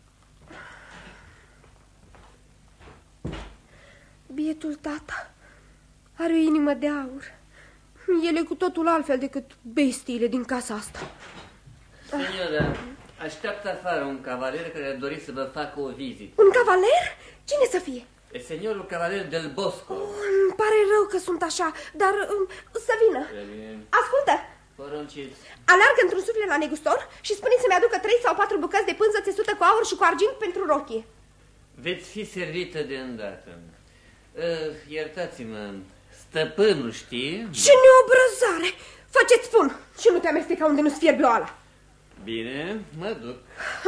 Bietul tata are o inimă de aur. El e cu totul altfel decât bestiile din casa asta. Signora, așteaptă afară un cavaler care a dorit să vă facă o vizită. Un cavaler? Cine să fie? E seniorul cavaler del Bosco. Îmi pare rău că sunt așa, dar să vină. Ascultă! Porunciți. Alargă într-un suflet la negustor și spune să-mi aducă 3 sau 4 bucăți de pânză țesută cu aur și cu argint pentru rochie. Veți fi servită de îndată. Iertați-mă, stăpânul, știi? Ce neobrăzare! Fă-ce-ți spun și nu te amesteca unde nu-ți fie bloala. Bine, mă duc.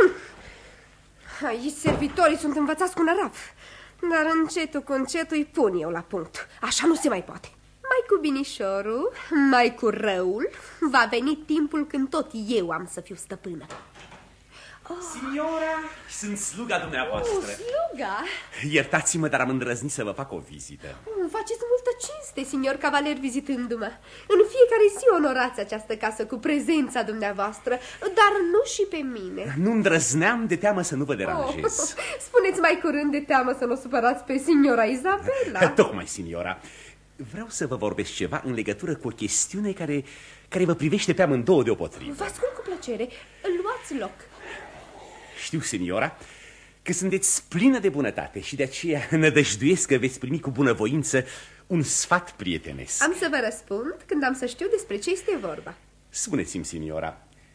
Aici servitorii sunt învățați cu nărav, dar încetul cu încetul îi pun eu la punct. Așa nu se mai poate. Mai cu binișorul, mai cu răul, va veni timpul când tot eu am să fiu stăpână. Signora, sunt sluga dumneavoastră. Sluga? Iertați-mă, dar am îndrăznit să vă fac o vizită. Faceți multă cinste, signor cavaler, vizitându-mă. În fiecare zi onorați această casă cu prezența dumneavoastră, dar nu și pe mine. Nu îndrăzneam de teamă să nu vă deranjez. Spuneți mai curând de teamă să nu supărați pe signora Izabela. Tocmai, signora. Vreau să vă vorbesc ceva în legătură cu o chestiune care vă privește pe amândouă deopotrivă. Vă ascult cu plăcere. Luați loc. Știu, signora, că sunteți plină de bunătate și de aceea nădăjduiesc că veți primi cu bunăvoință un sfat prietenesc. Am să vă răspund când am să știu despre ce este vorba. Spuneți-mi, signora,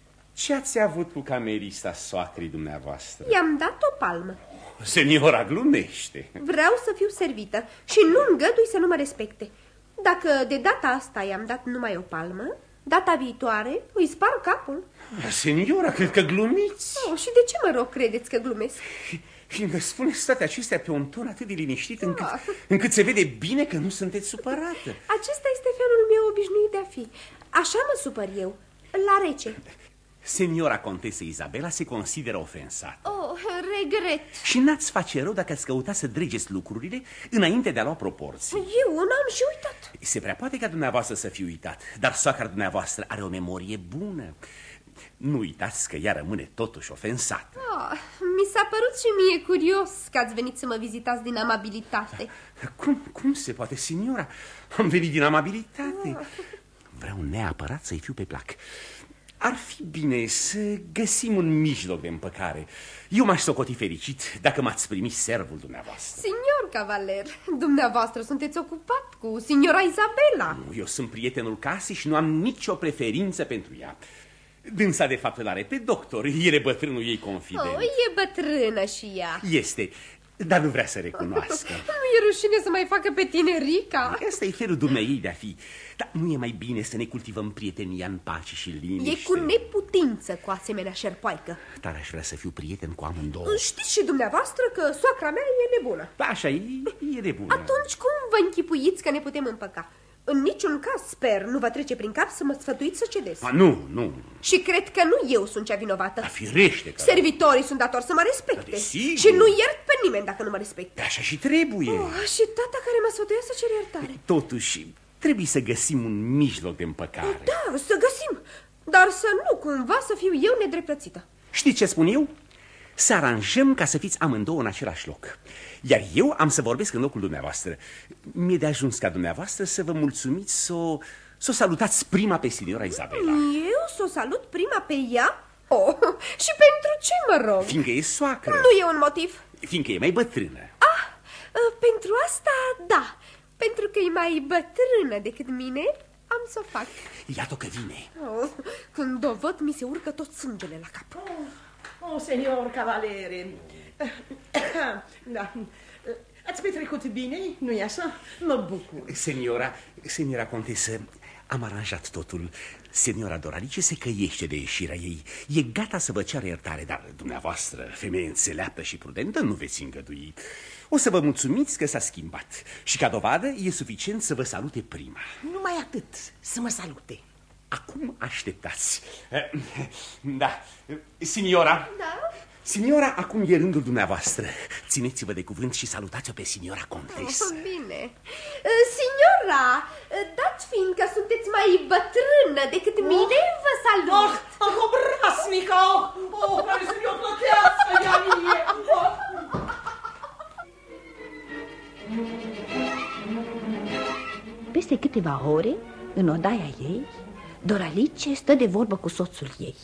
ce ați avut cu camerista soacrii dumneavoastră? I-am dat o palmă. Signora glumește. Vreau să fiu servită și nu îngădui să nu mă respecte. Dacă de data asta i-am dat numai o palmă, data viitoare îi spar capul. Signora, cred că glumiți. Și de ce, mă rog, credeți că glumesc? Și îmi spuneți toate acestea pe un ton atât de liniștit încât se vede bine că nu sunteți supărată. Acesta este felul meu obișnuit de a fi. Așa mă supăr eu, la rece. Signora contesă Izabela se consideră ofensată. Regret. Și n-ați face rău dacă ați căuta să dregeți lucrurile înainte de a lua proporții. Eu n-am și uitat. Se prea poate ca dumneavoastră să fi uitat, dar soacra dumneavoastră are o memorie bună. Nu uitați că ea rămâne totuși ofensată. Mi s-a părut și mie curios că ați venit să mă vizitați din amabilitate. Cum se poate, signora? Am venit din amabilitate. Vreau neapărat să-i fiu pe plac. Ar fi bine să găsim un mijloc de împăcare. Eu m-aș socoti fericit dacă m-ați primit servul dumneavoastră. Signor cavaler, dumneavoastră sunteți ocupat cu signora Izabela. Eu sunt prietenul casei și nu am nicio preferință pentru ea. Dânsa de fapt îl are pe doctor, el e bătrânul ei confident. E bătrână și ea. Este, dar nu vrea să recunoască. Nu e rușine să mai facă pe tinerica? Asta e felul dumneei de a fi. Dar nu e mai bine să ne cultivăm prietenia în pace și liniște? E cu neputință cu asemenea șerpoaică. Dar aș vrea să fiu prieten cu amândouă. Știți și dumneavoastră că soacra mea e nebună. Da, așa e nebună. Atunci cum vă închipuiți că ne putem împăca? În niciun caz, sper, nu vă trece prin cap să mă sfătuiți să cedez. Nu. Și cred că nu eu sunt cea vinovată. Firește că... Servitorii sunt datori să mă respecte. Și nu iert pe nimeni dacă nu mă respecte. Așa și trebuie. Și tata care mă sfătuia să cer iertare. Totuși, trebuie să găsim un mijloc de împăcare. Da, să găsim. Dar să nu cumva să fiu eu nedreptățită. Știți ce spun eu? Să aranjăm ca să fiți amândouă în același loc. Iar eu am să vorbesc în locul dumneavoastră. Mi-e de ajuns ca dumneavoastră să vă mulțumiți să o salutați prima pe signora Izabela. Eu să o salut prima pe ea? Și pentru ce, mă rog? Fiindcă e soacră. Nu e un motiv. Fiindcă e mai bătrână. Pentru asta, da. Pentru că e mai bătrână decât mine, am să o fac. Iată că vine. Când o văd, mi se urcă tot sângele la cap. Senior cavalere. Da. Ați petrecut bine, nu-i așa? Mă bucur. Seniora contesă, am aranjat totul. Seniora Doralice se căiește de ieșirea ei. E gata să vă ceară iertare, dar dumneavoastră, femeie înțeleaptă și prudentă, nu veți îngădui. O să vă mulțumiți că s-a schimbat. Și ca dovadă e suficient să vă salute prima. Numai atât, să mă salute. Acum așteptați. Da, signora. Da? Signora, acum e rândul dumneavoastră. Țineți-vă de cuvânt și salutați-o pe signora contesă. Bine. Signora, dat fiind că sunteți mai bătrână decât mine, vă salut. Obrasnică! Care să mi-o plătească, ea mie! Peste câteva ore, în odaia ei, Doralice stă de vorbă cu soțul ei.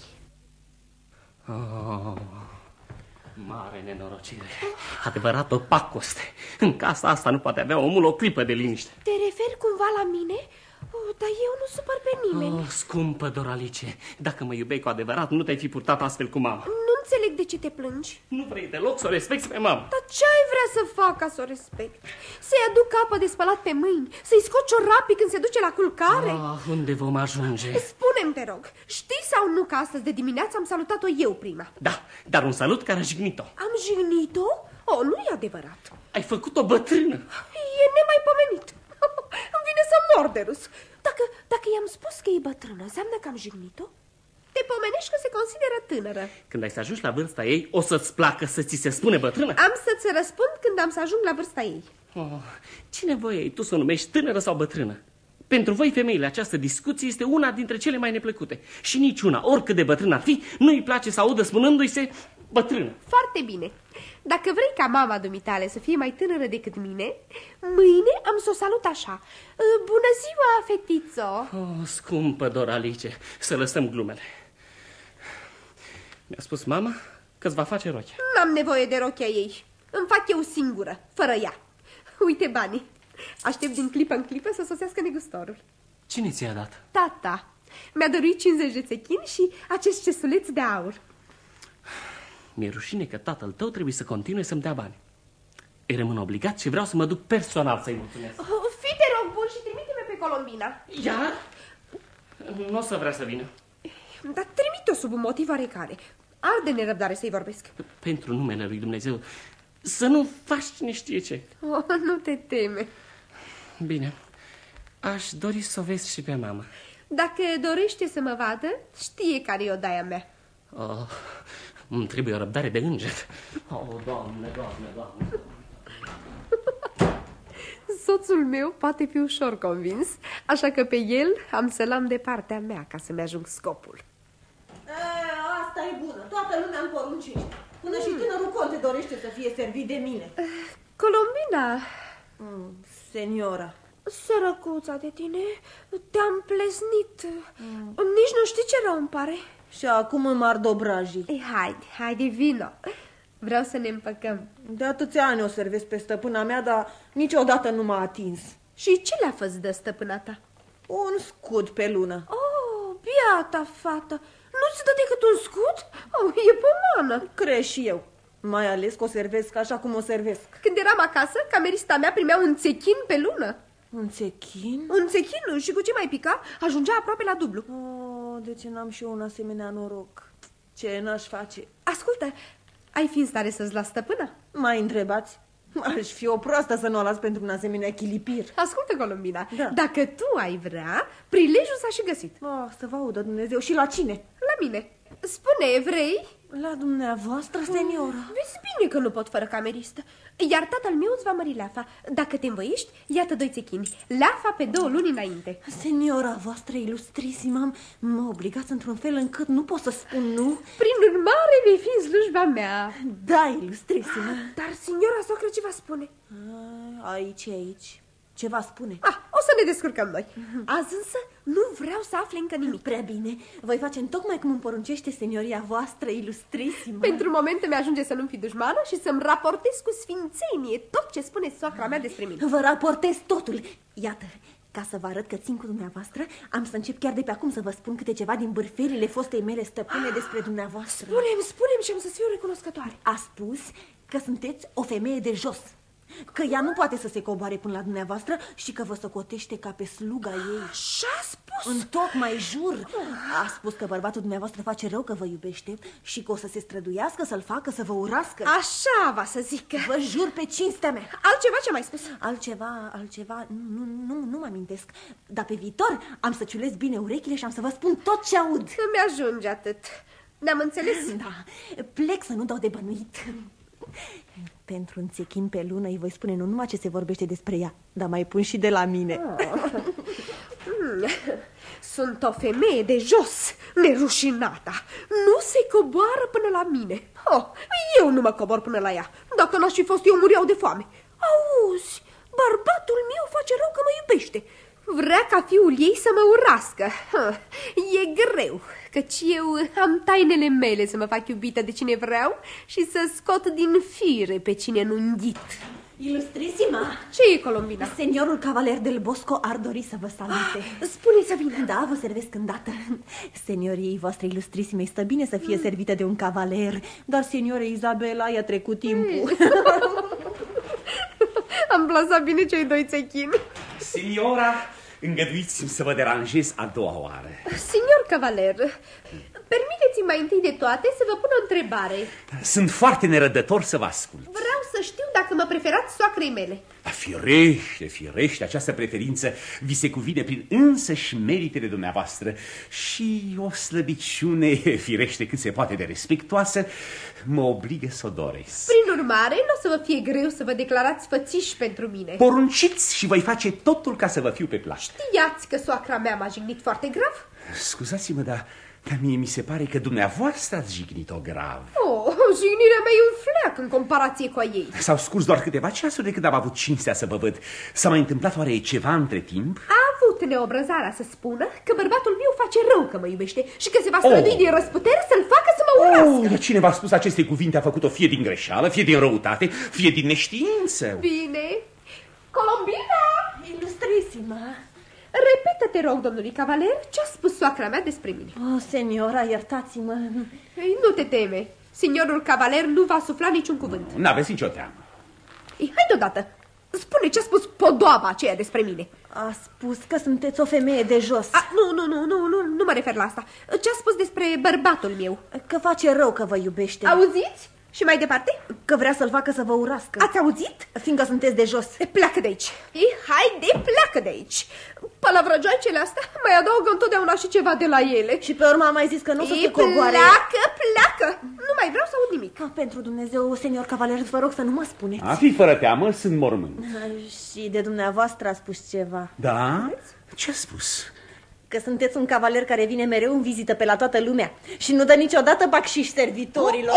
Mare nenorocire. Adevărată pacoste. În casa asta nu poate avea omul o clipă de liniște. Te referi cumva la mine? Dar eu nu supăr pe nimeni. Scumpă Doralice, dacă mă iubeai cu adevărat, nu te-ai fi purtat astfel cu mama. Nu înțeleg de ce te plângi. Nu vrei deloc să o respecti pe mama. Dar ce ai vrea să fac ca să o respect? Să-i aduc apă de spălat pe mâini? Să-i scot ciorapii când se duce la culcare? Unde vom ajunge? Spune-mi, te rog, știi sau nu că astăzi de dimineață am salutat-o eu prima? Da, dar un salut care a jignit-o. Am jignit-o? Nu e adevărat. Ai făcut-o bătrână. E nemaipomenit. Îmi vine să mor de râs. Dacă i-am spus că e bătrână, înseamnă că am jignit-o? Te pomenești că se consideră tânără. Când ai să ajungi la vârsta ei, o să-ți placă să ți se spune bătrână? Am să-ți răspund când am să ajung la vârsta ei. Ce nevoie ai tu să o numești tânără sau bătrână? Pentru voi, femeile, această discuție este una dintre cele mai neplăcute. Și niciuna, oricât de bătrână ar fi, nu-i place să audă spunându-i-se bătrână. Foarte bine. Dacă vrei ca mama dumitale să fie mai tânără decât mine, mâine am să o salut așa. Bună ziua, fetițo! Scumpă Doralice, să lăsăm glumele. Mi-a spus mama că-ți va face rochea. N-am nevoie de rochea ei. Îmi fac eu singură, fără ea. Uite banii. Aștept din clipă în clipă să sosească negustorul. Cine ți-a dat? Tata. Mi-a dăruit 50 de țechini și acest cesuleț de aur. Mi-e rușine că tatăl tău trebuie să continue să-mi dea bani. Îi rămân obligat și vreau să mă duc personal să-i mulțumesc. Fii te rog bun și trimite-mi pe Colombina. Iar? Nu o să vrea să vină. Dar trimite-o sub un motiv oarecare. Arde nerăbdare să-i vorbesc. Pentru numele lui Dumnezeu, să nu faci cine știe ce. Nu te teme. Bine, aș dori să o vezi și pe mama. Dacă dorește să mă vadă, știe care e odaia mea. Îmi trebuie o răbdare de înger. Doamne, Doamne, Doamne. Soțul meu poate fi ușor convins, așa că pe el am să-l am de partea mea ca să-mi ajung scopul. Asta e bună, toată lumea îmi poruncește. Până și tânărul conte dorește să fie servit de mine. Colombina. Seniora. Sărăcuța de tine, te-am pleznit. Nici nu știi ce rău îmi pare. Și acum îmi ard obrajii. Haide, vino. Vreau să ne împăcăm. De atâția ani o servesc pe stăpâna mea, dar niciodată nu m-a atins. Și ce le-a fost de stăpâna ta? Un scud pe lună. Biata fată, nu-ți dă decât un scud? E pomană. Crezi și eu. Mai ales că o servesc așa cum o servesc. Când eram acasă, camerista mea primea un țechin pe lună. Un țechin? Un țechin și cu ce mai pica, ajungea aproape la dublu. De ce n-am și eu un asemenea noroc? Ce n-aș face? Ascultă, ai fi în stare să-ți las stăpâna? Mai întrebați? Aș fi o proastă să nu o las pentru un asemenea chilipir. Ascultă, Colombina, da. Dacă tu ai vrea, prilejul s-a și găsit. Să vă audă Dumnezeu. Și la cine? La mine. Spune, vrei? La dumneavoastră, seniora. Vezi bine că nu pot fără cameristă. Iar tatăl meu îți va mări leafa. Dacă te învoiești, iată 2 țechini. Leafa pe 2 luni înainte. Seniora voastră ilustrisimă, mă obligați într-un fel încât nu pot să spun nu. Prin urmare, vei fi în slujba mea. Da, ilustrisimă. Dar signora socră ce va spune? Aici. Ce va spune? O să ne descurcăm noi. Azi însă nu vreau să afle încă nimic. Prea bine. Voi face tocmai cum îmi poruncește senioria voastră ilustrisimă. Pentru moment îmi ajunge să nu-mi fi dușmană și să-mi raportez cu sfințenie tot ce spune soacra mea despre mine. Vă raportez totul. Iată, ca să vă arăt că țin cu dumneavoastră, am să încep chiar de pe acum să vă spun câte ceva din bârfelile fostei mele stăpâne despre dumneavoastră. Spune-mi și am să-ți fiu recunoscătoare. A spus că sunteți o femeie de jos, că ea nu poate să se coboare până la dumneavoastră și că vă socotește ca pe sluga ei. Așa a spus? Întocmai jur. A spus că bărbatul dumneavoastră face rău, că vă iubește și că o să se străduiască să-l facă să vă urască. Așa va să zic. Vă jur pe cinstea mea. Altceva ce mai spus? Altceva, nu mă amintesc. Dar pe viitor am să ciulesc bine urechile și am să vă spun tot ce aud. Îmi ajunge atât. Ne-am înțeles? Da, plec să nu dau de bănuit. Pentru un țechin pe lună îi voi spune nu numai ce se vorbește despre ea, dar mai pun și de la mine. Sunt o femeie de jos, nerușinata. Nu se coboară până la mine. Eu nu mă cobor până la ea. Dacă n-aș fi fost eu, muriau de foame. Auzi, bărbatul meu face rău că mă iubește. Vrea ca fiul ei să mă urască. E greu, căci eu am tainele mele să mă fac iubită de cine vreau și să scot din fire pe cine nu înghit. Ilustrisima! Ce e, Colombina? Seniorul cavaler del Bosco ar dori să vă salute. Spune să vină. Da, vă servesc îndată. Seniorii voastre ilustrisime, stă bine să fie servită de un cavaler, dar seniore Izabela i-a trecut timpul. Am plasat bine cei 2 țechini. Signora, îngăduiți-mi să vă deranjez a doua oară. Signor cavaler, permiteți-mi mai întâi de toate să vă pun o întrebare. Sunt foarte nerăbdător să vă ascult. Vreau să știu dacă mă preferați soacrei mele. Firește, această preferință vi se cuvine prin însăși meritele dumneavoastră și o slăbiciune, firește cât se poate de respectoasă, mă obligă să o doresc. Prin urmare, nu o să vă fie greu să vă declarați fățiși pentru mine. Porunciți și voi face totul ca să vă fiu pe plac. Știați că soacra mea m-a jignit foarte grav? Scuzați-mă, dar mie mi se pare că dumneavoastră ați jignit-o grav. Jignirea mea e un fleac în comparație cu a ei. S-au scurs doar câteva ceasuri de când am avut cinstea să vă văd. S-a mai întâmplat oare ceva între timp? A avut neobrăzarea să spună că bărbatul meu face rău că mă iubește și că se va strădui din răzputere să-l facă să mă urască. Cine v-a spus aceste cuvinte a făcut-o fie din greșeală, fie din răutate, fie din neștiință. Bine. Colombina! Ilustrisima! Repetă, te rog, domnului cavaler, ce-a spus soacra mea despre mine. Seniora, iertați-mă. Nu te teme. Seniorul cavaler nu va sufla niciun cuvânt. N-aveți nicio teamă. Hai deodată. Spune ce-a spus podoaba aceea despre mine. A spus că sunteți o femeie de jos. Nu mă refer la asta. Ce-a spus despre bărbatul meu? Că face rău că vă iubește. Auziți? Și mai departe? Că vrea să-l facă să vă urască. Ați auzit? Fiindcă sunteți de jos. Pleacă de aici. Haide, pleacă de aici. Palavrăjoaicele astea mai adaugă întotdeauna și ceva de la ele. Și pe urmă am mai zis că nu o să se coboare. Pleacă. Nu mai vreau să aud nimic. Pentru Dumnezeu, senior cavaler, vă rog să nu mă spuneți. A fi fără teamă, sunt mormânt. Și de dumneavoastră a spus ceva. Da? Ce a spus? Că sunteți un cavaler care vine mereu în vizită pe la toată lumea și nu dă niciodată bacșiș servitorilor.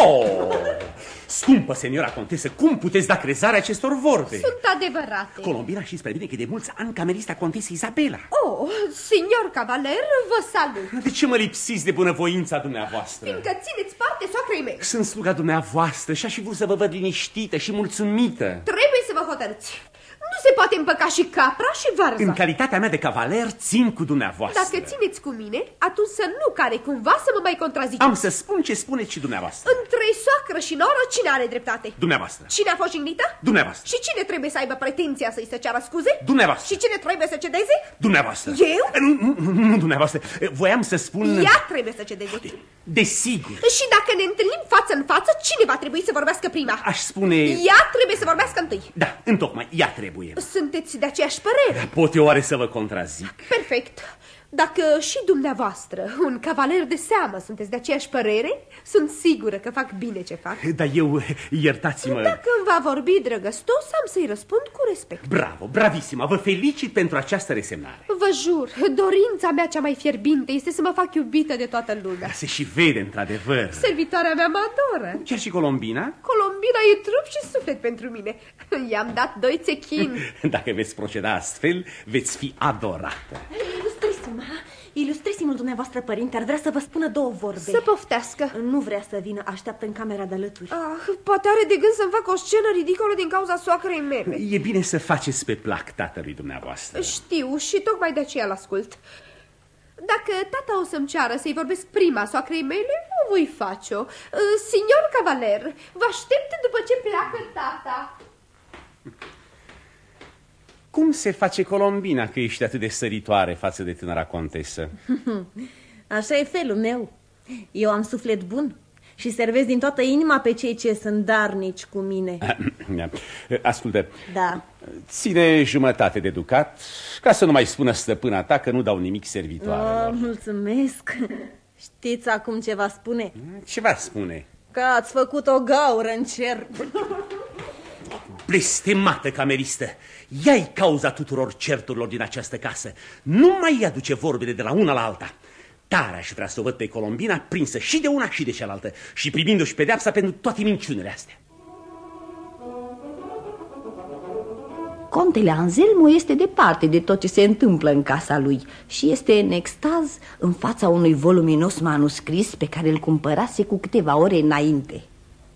Scumpă seniora contesă, cum puteți da crezare acestor vorbe? Sunt adevărate. Colombina, știți prea bine că de mulți ani camerista contesei Isabela. Senior cavaler, vă salut. De ce mă lipsiți de bunăvoința dumneavoastră? Fiindcă țineți parte soacrei mele. Sunt sluga dumneavoastră și aș fi vrut să vă văd liniștită și mulțumită. Trebuie să vă hotărâți. Nu se poate împăca și capra și varza. În calitatea mea de cavaler, țin cu dumneavoastră. Dacă țineți cu mine, atunci să nu care cumva să mă mai contraziceți. Am să spun ce spuneți și dumneavoastră. Între soacră și noră, cine are dreptate? Dumneavoastră. Cine a fost jignită? Dumneavoastră. Și cine trebuie să aibă pretenția să-i se ceară scuze? Dumneavoastră. Și cine trebuie să cedeze? Dumneavoastră. Eu? Nu dumneavoastră. Voiam să spun... Ea trebuie să cedeze. Desigur. Și dacă ne întâlnim față în față, cine va trebui să vorbească prima? Aș spune... Ea trebuie să vorbească întâi. Da, întocmai, ea trebuie. Sunteți de aceeași părere? Pot eu oare să vă contrazic? Perfect. Dacă și dumneavoastră, un cavaler de seamă, sunteți de aceeași părere, sunt sigură că fac bine ce fac. Dar eu, iertați-mă... Dacă îmi va vorbi drăgăstos, am să-i răspund cu respect. Bravo, bravissima, vă felicit pentru această resemnare. Vă jur, dorința mea cea mai fierbinte este să mă fac iubită de toată lumea. Se și vede, într-adevăr. Servitoarea mea mă adoră. Chiar și Colombina? Colombina e trup și suflet pentru mine. I-am dat 2 țechini. Dacă veți proceda astfel, veți fi adorată. Ilustrisimul dumneavoastră părinte ar vrea să vă spună 2 vorbe. Să poftească. Nu vrea să vină, așteaptă în camera de alături. Poate are de gând să-mi fac o scenă ridicolă din cauza soacrei mele. E bine să faceți pe plac tatălui dumneavoastră. Știu și tocmai de aceea l-ascult. Dacă tata o să-mi ceară să-i vorbesc prima soacrei mele, o voi face-o. Signor cavaler, vă aștept după ce pleacă tata. Cum se face Colombina că ești atât de săritoare față de tânăra contesă? Așa e felul meu. Eu am suflet bun și servesc din toată inima pe cei ce sunt darnici cu mine. Ascultă, da. Ține jumătate de ducat, ca să nu mai spună stăpâna ta că nu dau nimic servitoarelor. Mulțumesc. Știți acum ce va spune? Ce va spune? Că ați făcut o gaură în cer. Blestemată cameristă, ia-i cauza tuturor certurilor din această casă. Nu mai aduce vorbele de la una la alta. Tare aș vrea să o văd pe Colombina prinsă și de una și de cealaltă și primindu-și pedeapsa pentru toate minciunile astea. Contele Anselmo este departe de tot ce se întâmplă în casa lui și este în extaz în fața unui voluminos manuscris pe care îl cumpărase cu câteva ore înainte.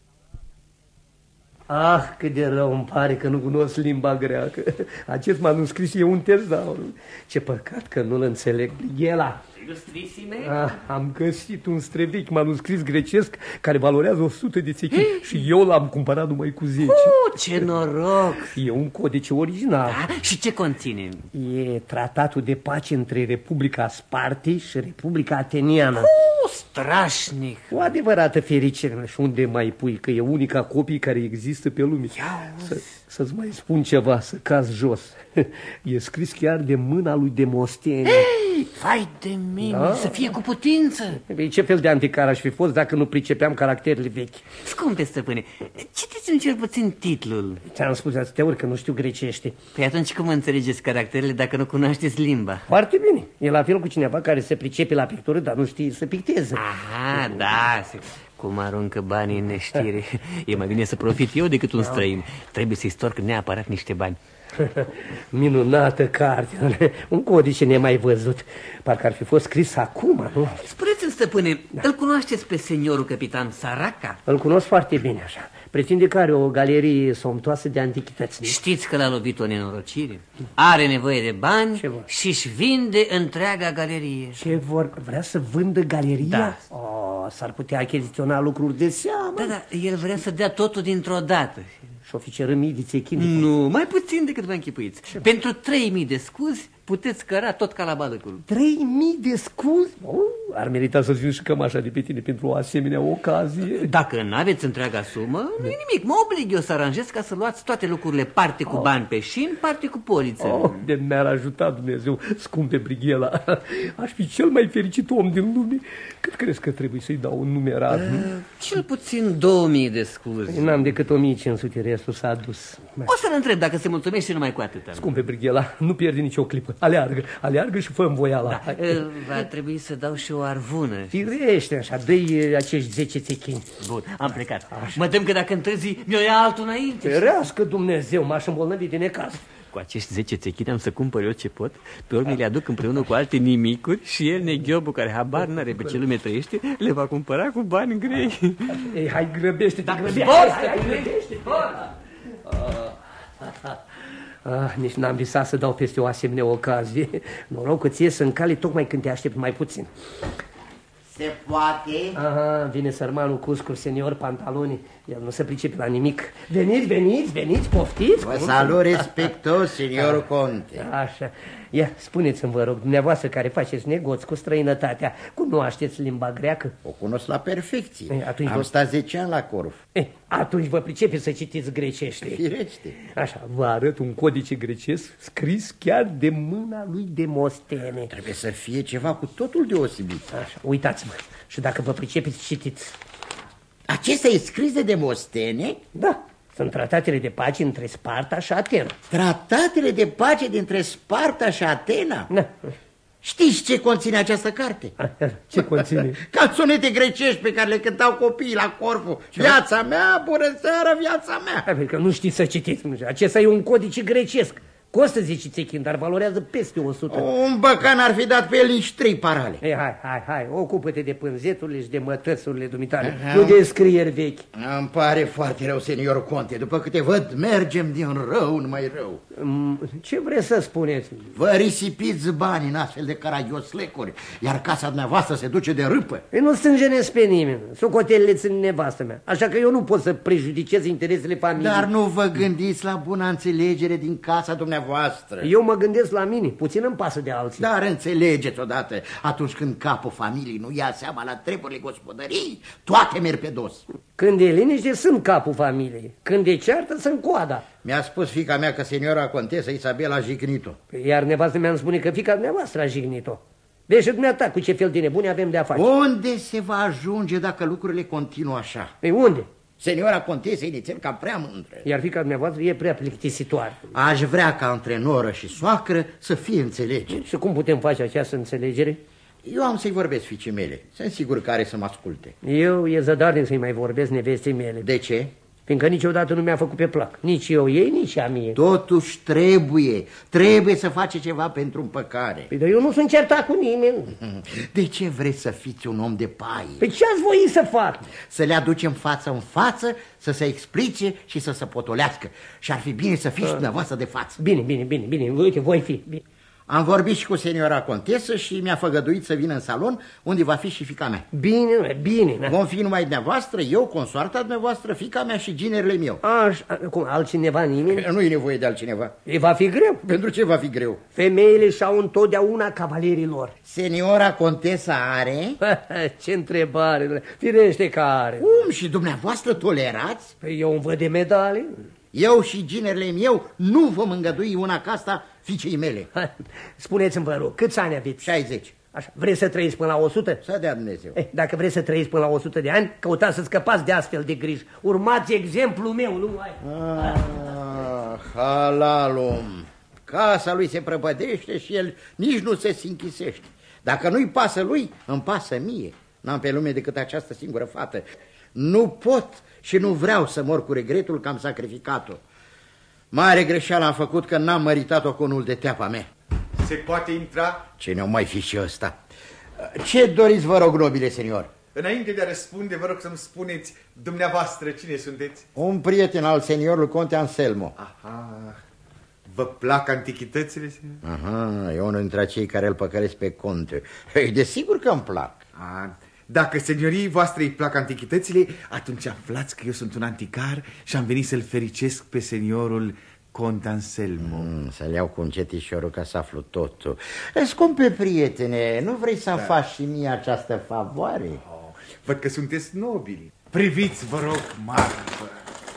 Cât de rău îmi pare că nu cunosc limba greacă. Acest manuscris e un tezaur. Ce păcat că nu-l înțeleg. Ghela. Ilustrisime? Am găsit un străvechi manuscris grecesc care valorează 100 de țechini și eu l-am cumpărat numai cu 10. Ce noroc! E un codice original. Și ce conține? E tratatul de pace între Republica Spartei și Republica Ateniană. strașnic. O adevărată fericire. Și unde mai pui că e unica copie care există pe lume? Să-ți mai spun ceva, să cazi jos. E scris chiar de mâna lui Demostene. Vai de mine, da? Să fie cu putință. Ce fel de anticar aș fi fost dacă nu pricepeam caracterele vechi? Scumpe stăpâne, citiți-mi cel puțin titlul. Ți-am spus atâtea ori că nu știu grecește. Păi atunci cum înțelegeți caracterele dacă nu cunoașteți limba? Foarte bine. E la fel cu cineva care se pricepe la pictură, dar nu știe să picteze. Aha, da. Cum aruncă banii în neștire. E mai bine să profit eu decât un străin. Trebuie să-i storc neapărat niște bani. Minunată carte. Un codice nemai văzut. Parcă ar fi fost scris acum, nu? Spuneți-mi, stăpâne, îl cunoașteți pe seniorul capitan Saraca? Îl cunosc foarte bine, așa. Pretinde că are o galerie somptoasă de antichități. Știți că l-a lovit o nenorocire? Are nevoie de bani și-și vinde întreaga galerie. Ce vrea să vândă galeria? Da. S-ar putea achiziționa lucruri de seamă. Da, el vrea să dea totul dintr-o dată. Și oficerăm mii de țechini. Nu, mai puțin decât vă închipuiți. Pentru 3000 de scuzi puteți căra tot calabadăcul. 3000 de scuzi? Ar merita să-ți vin și cămașa de pe tine pentru o asemenea ocazie. Dacă n-aveți întreaga sumă, nu e nimic. Mă oblig eu să aranjez ca să luați toate lucrurile, parte cu bani pe șin, parte cu poliță. De mi-ar ajuta Dumnezeu, scumpe Brighela. Aș fi cel mai fericit om din lume. Cât crezi că trebuie să-i dau un numerar? Cel puțin 2000 de scuzi. N-am decât 1500, restul s-a dus. O să-l întreb dacă se mulțumește numai cu atâta. Scumpe Brighela, nu pierde nicio clipă. Aleargă și fă-mi voiala. Da, va trebui să dau și o arvună. Firește așa, dă-i acești 10 țechini. Bun, am plecat. Așa. Mă tem că dacă întârzi, mi-o ia altul înainte. Ferească Dumnezeu, m-aș îmbolnăvi de necaz. Cu acești 10 țechini am să cumpăr eu ce pot. Pe urmă le aduc împreună cu alte nimicuri și el, neghiobul, care habar n-are pe ce lume trăiește, le va cumpăra cu bani grei. Ei, hai, grăbește-te, nici n-am visat să dau peste o asemenea ocazie. Noroc că ție să încale tocmai când te aștept mai puțin. Se poate? Aha, vine sărmanul Cuscur, senior Pantaloni. El nu se pricepe la nimic. Veniți, poftiți. Vă salut respectos, seniorul conte. Așa. Ia, spuneți-mi, vă rog, dumneavoastră care faceți negoți cu străinătatea, cunoașteți limba greacă? O cunosc la perfecție. Am stat 10 ani la Corf. Atunci vă pricepe să citiți grecește. Firește. Așa, vă arăt un codice grecesc scris chiar de mâna lui Demostene. Trebuie să fie ceva cu totul deosebit. Așa, uitați-mă. Și dacă vă pricepeți, citiți. Acesta e scris de Demostene? Da. Sunt tratatele de pace între Sparta și Atena. Tratatele de pace dintre Sparta și Atena? Da. Știți ce conține această carte? Ce conține? Canțonete grecești pe care le cântau copiii la Corfu. Viața mea, bună seara, viața mea. Că nu știți să citiți. Acesta e un codice grecesc. Costă 10 țechini, dar valorează peste 100. Un băcan ar fi dat pe el nici 3 parale. Ei, hai, ocupă-te de pânzeturile și de mătățurile dumitale, nu de scrieri vechi. Îmi pare foarte rău, senior conte. După câte văd, mergem din rău în mai rău. Ce vreți să spuneți? Vă risipiți bani în astfel de caragioslecuri, iar casa dumneavoastră se duce de râpă. Ei, nu stânjenesc pe nimeni. Socotelele țin nevastă mea. Așa că eu nu pot să prejudicez interesele familiei. Dar nu vă gândiți la buna înțelegere din casa dumneavoastră. Eu mă gândesc la mine, puțin îmi pasă de alții. Dar înțelegeți odată, atunci când capul familiei nu ia seama la treburile gospodăriei, toate merg pe dos. Când e liniște, sunt capul familiei. Când e ceartă, sunt coada. Mi-a spus fiica mea că seniora contesă Isabela a jignit-o. Iar nevastă mea îmi spune că fiica dumneavoastră a jignit-o. Deci dumneata, cu ce fel de nebuni avem de-a face? Unde se va ajunge dacă lucrurile continuă așa? Păi unde? Seniora contesă e nițel cam prea mândră. Iar fiica dumneavoastră e prea plictisitoare. Aș vrea ca între noră și soacră să fie înțelegere. Și cum putem face această înțelegere? Eu am să-i vorbesc fiicii mele. Sunt sigur că are să mă asculte. Eu e zădarnic să-i mai vorbesc nevestei mele. De ce? Fiindcă niciodată nu mi-a făcut pe plac. Nici eu ei, nici a mie. Totuși trebuie să face ceva pentru împăcare. Păi dar eu nu sunt certat cu nimeni. De ce vreți să fiți un om de paie? Păi ce ați voi să fac? Să le aducem față în față, să se explice și să se potolească. Și ar fi bine să fiți dumneavoastră de față. Bine, uite, voi fi. Am vorbit și cu seniora contesă și mi-a făgăduit să vină în salon, unde va fi și fiica mea. Bine, bine. Vom fi numai dumneavoastră, eu, consoarta dumneavoastră, fiica mea și ginerele meu. Cum, altcineva nimeni? Nu e nevoie de altcineva. E, va fi greu. Pentru ce va fi greu? Femeile și-au întotdeauna cavalerii lor. Seniora contesă are? Ce întrebare, firește că are. Cum? Și dumneavoastră tolerați? Păi eu îmi văd de medalii. Eu și ginerele meu nu vom îngădui una ca asta fiicei mele. Spuneți-mi, vă rog, câți ani aveți? 60. Așa, vreți să trăiți până la 100? Să dea Dumnezeu. Dacă vreți să trăiți până la 100 de ani, căutați să scăpați de astfel de griji. Urmați exemplul meu, nu mai... Halalom. Casa lui se prăpădește și el nici nu se închisește. Dacă nu-i pasă lui, îmi pasă mie. N-am pe lume decât această singură fată. Nu pot și nu vreau să mor cu regretul că am sacrificat-o. Mare greșeală am făcut că n-am măritat-o cu unul de teapa mea. Se poate intra? Ce ne-o mai fi și ăsta? Ce doriți, vă rog, nobile senior? Înainte de a răspunde, vă rog să-mi spuneți dumneavoastră cine sunteți? Un prieten al seniorului conte Anselmo. Aha. Vă plac antichitățile, senior? Aha, e unul dintre cei care îl păcălesc pe conte. Desigur că îmi plac. Dacă seniorii voastre îi plac antichitățile, atunci aflați că eu sunt un anticar și am venit să-l fericesc pe seniorul Conte Anselmo. Să-l iau cu încetișorul ca să aflu totul. Scumpe prietene, nu vrei să-mi faci și mie această favoare? Văd că sunteți nobili. Priviți, vă rog, marfă.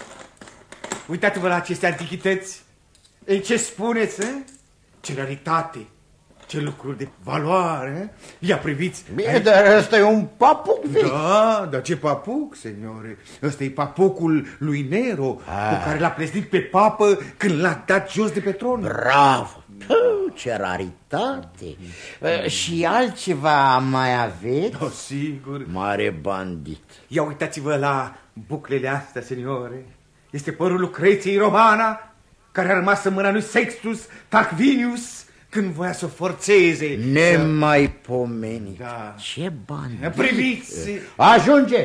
Uitați-vă la aceste antichități. Ei, ce spuneți, ce raritate, ce lucruri de valoare. Ia priviți. Bine, dar ăsta e un papuc vechi. Da, dar ce papuc, seniore? Ăsta e papucul lui Nero, cu care l-a plesnit pe papă când l-a dat jos de pe tron. Bravo! Ce raritate! Și altceva mai aveți? Da, sigur. Mare bandit. Ia uitați-vă la buclele astea, seniore. Este părul Lucreției Romana, care a rămas în mâna lui Sextus Tarquinius când voia să forțeze. Nemaipomenit. Da. Ce bandit! Priviți! Ajunge!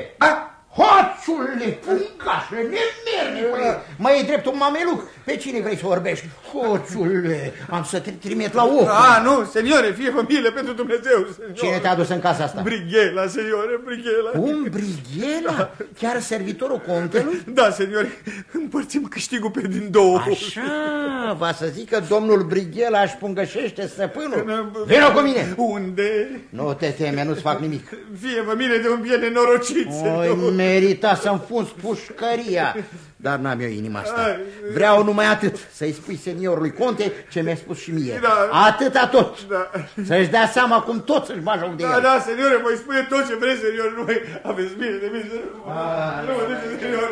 Hoțule, puncașă, nemernicule! Mai e drept un mameluc. Pe cine vrei să vorbești? Hoțule, am să te trimit la ochi. Nu, seniore, fie-vă milă pentru Dumnezeu, seniore. Cine te-a adus în casa asta? Brighela, seniore, Brighela. Cum, Brighela? Da. Chiar servitorul contelui? Da, seniore, împărțim câștigul pe din două. Așa, va să zic că domnul Brighela își pungășește stăpânul. Vino cu mine! Unde? Nu te teme, nu-ți fac nimic. Fie-vă milă de un bien nenorocit. Oi, merita să-mi funzi pușcăria. Dar n-am eu inima asta. Vreau numai atât, să-i spui seniorului conte ce mi-a spus și mie. Da. Atâta tot. Da. Să-și dea seama cum toți își bajă unde el. Da, seniore, voi spune tot ce vreți, senior. Nu mai aveți bine de mine. Nu mă duceți, senior.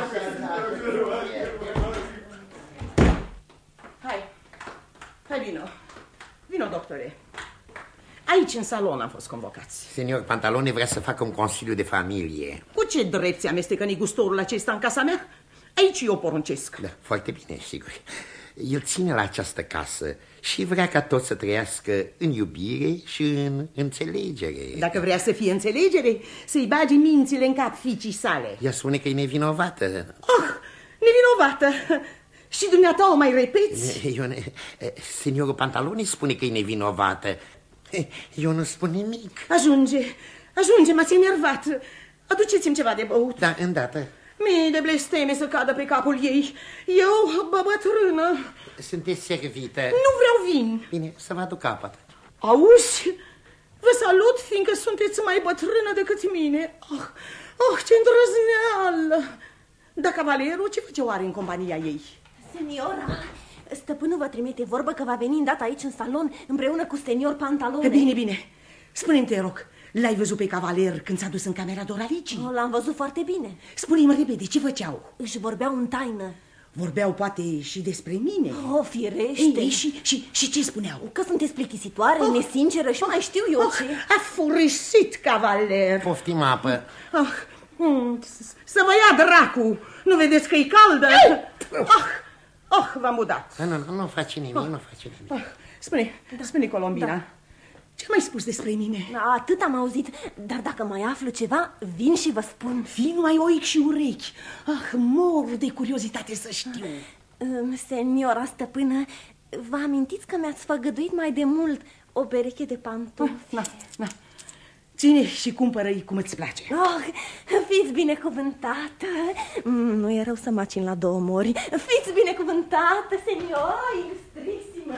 Hai, vino. Vino, doctore. Aici, în salon, am fost convocați. Senior Pantalone vrea să facă un consiliu de familie. Cu ce drept se amestecă negustorul acesta în casa mea? Aici eu poruncesc. Da, foarte bine, sigur. El ține la această casă și vrea ca toți să trăiască în iubire și în înțelegere. Dacă vrea să fie înțelegere, să-i bage mințile în cap fiicii sale. Ea spune că e nevinovată. Nevinovată? Și dumneata o mai repeți? Seniorul Pantalone spune că e nevinovată. Eu nu spun nimic. Ajunge, m-ați enervat. Aduceți-mi ceva de băut. Da, îndată. Mie de blesteme să cadă pe capul ei. Eu, bătrână. Sunteți servită. Nu vreau vin. Bine, să vă aduc apăt. Auzi? Vă salut, fiindcă sunteți mai bătrână decât mine. Ce îndrăzneală. Dar cavalerul ce face oare în compania ei? Seniora, stăpânul vă trimite vorbă că va veni îndată aici în salon împreună cu senior Pantalone. Bine. Spune-mi, te rog, l-ai văzut pe cavaler când s-a dus în camera Doralici? L-am văzut foarte bine. Spune-mi repede, ce făceau? Își vorbeau în taină. Vorbeau poate și despre mine? Firește. Ei, și ce spuneau? Că sunteți plictisitoare, nesinceră și mai știu eu ce. A furisit, cavaler. Poftim apă. Să mă ia dracu. Nu vedeți că e caldă? V-am udat. Nu face nimic, Spune, Colombina. Da. Ce mai spus despre mine? Atât am auzit, dar dacă mai aflu ceva, vin și vă spun. Fii numai ochi și urechi. Mor de curiozitate să știu. Seniora stăpână, vă amintiți că mi-ați făgăduit mai de mult o pereche de pantofi? Na. Ține și cumpără-i cum îți place. Fiți binecuvântată. Nu e rău să macin la 2 mori. Fiți binecuvântată, seniora ilustrissimă.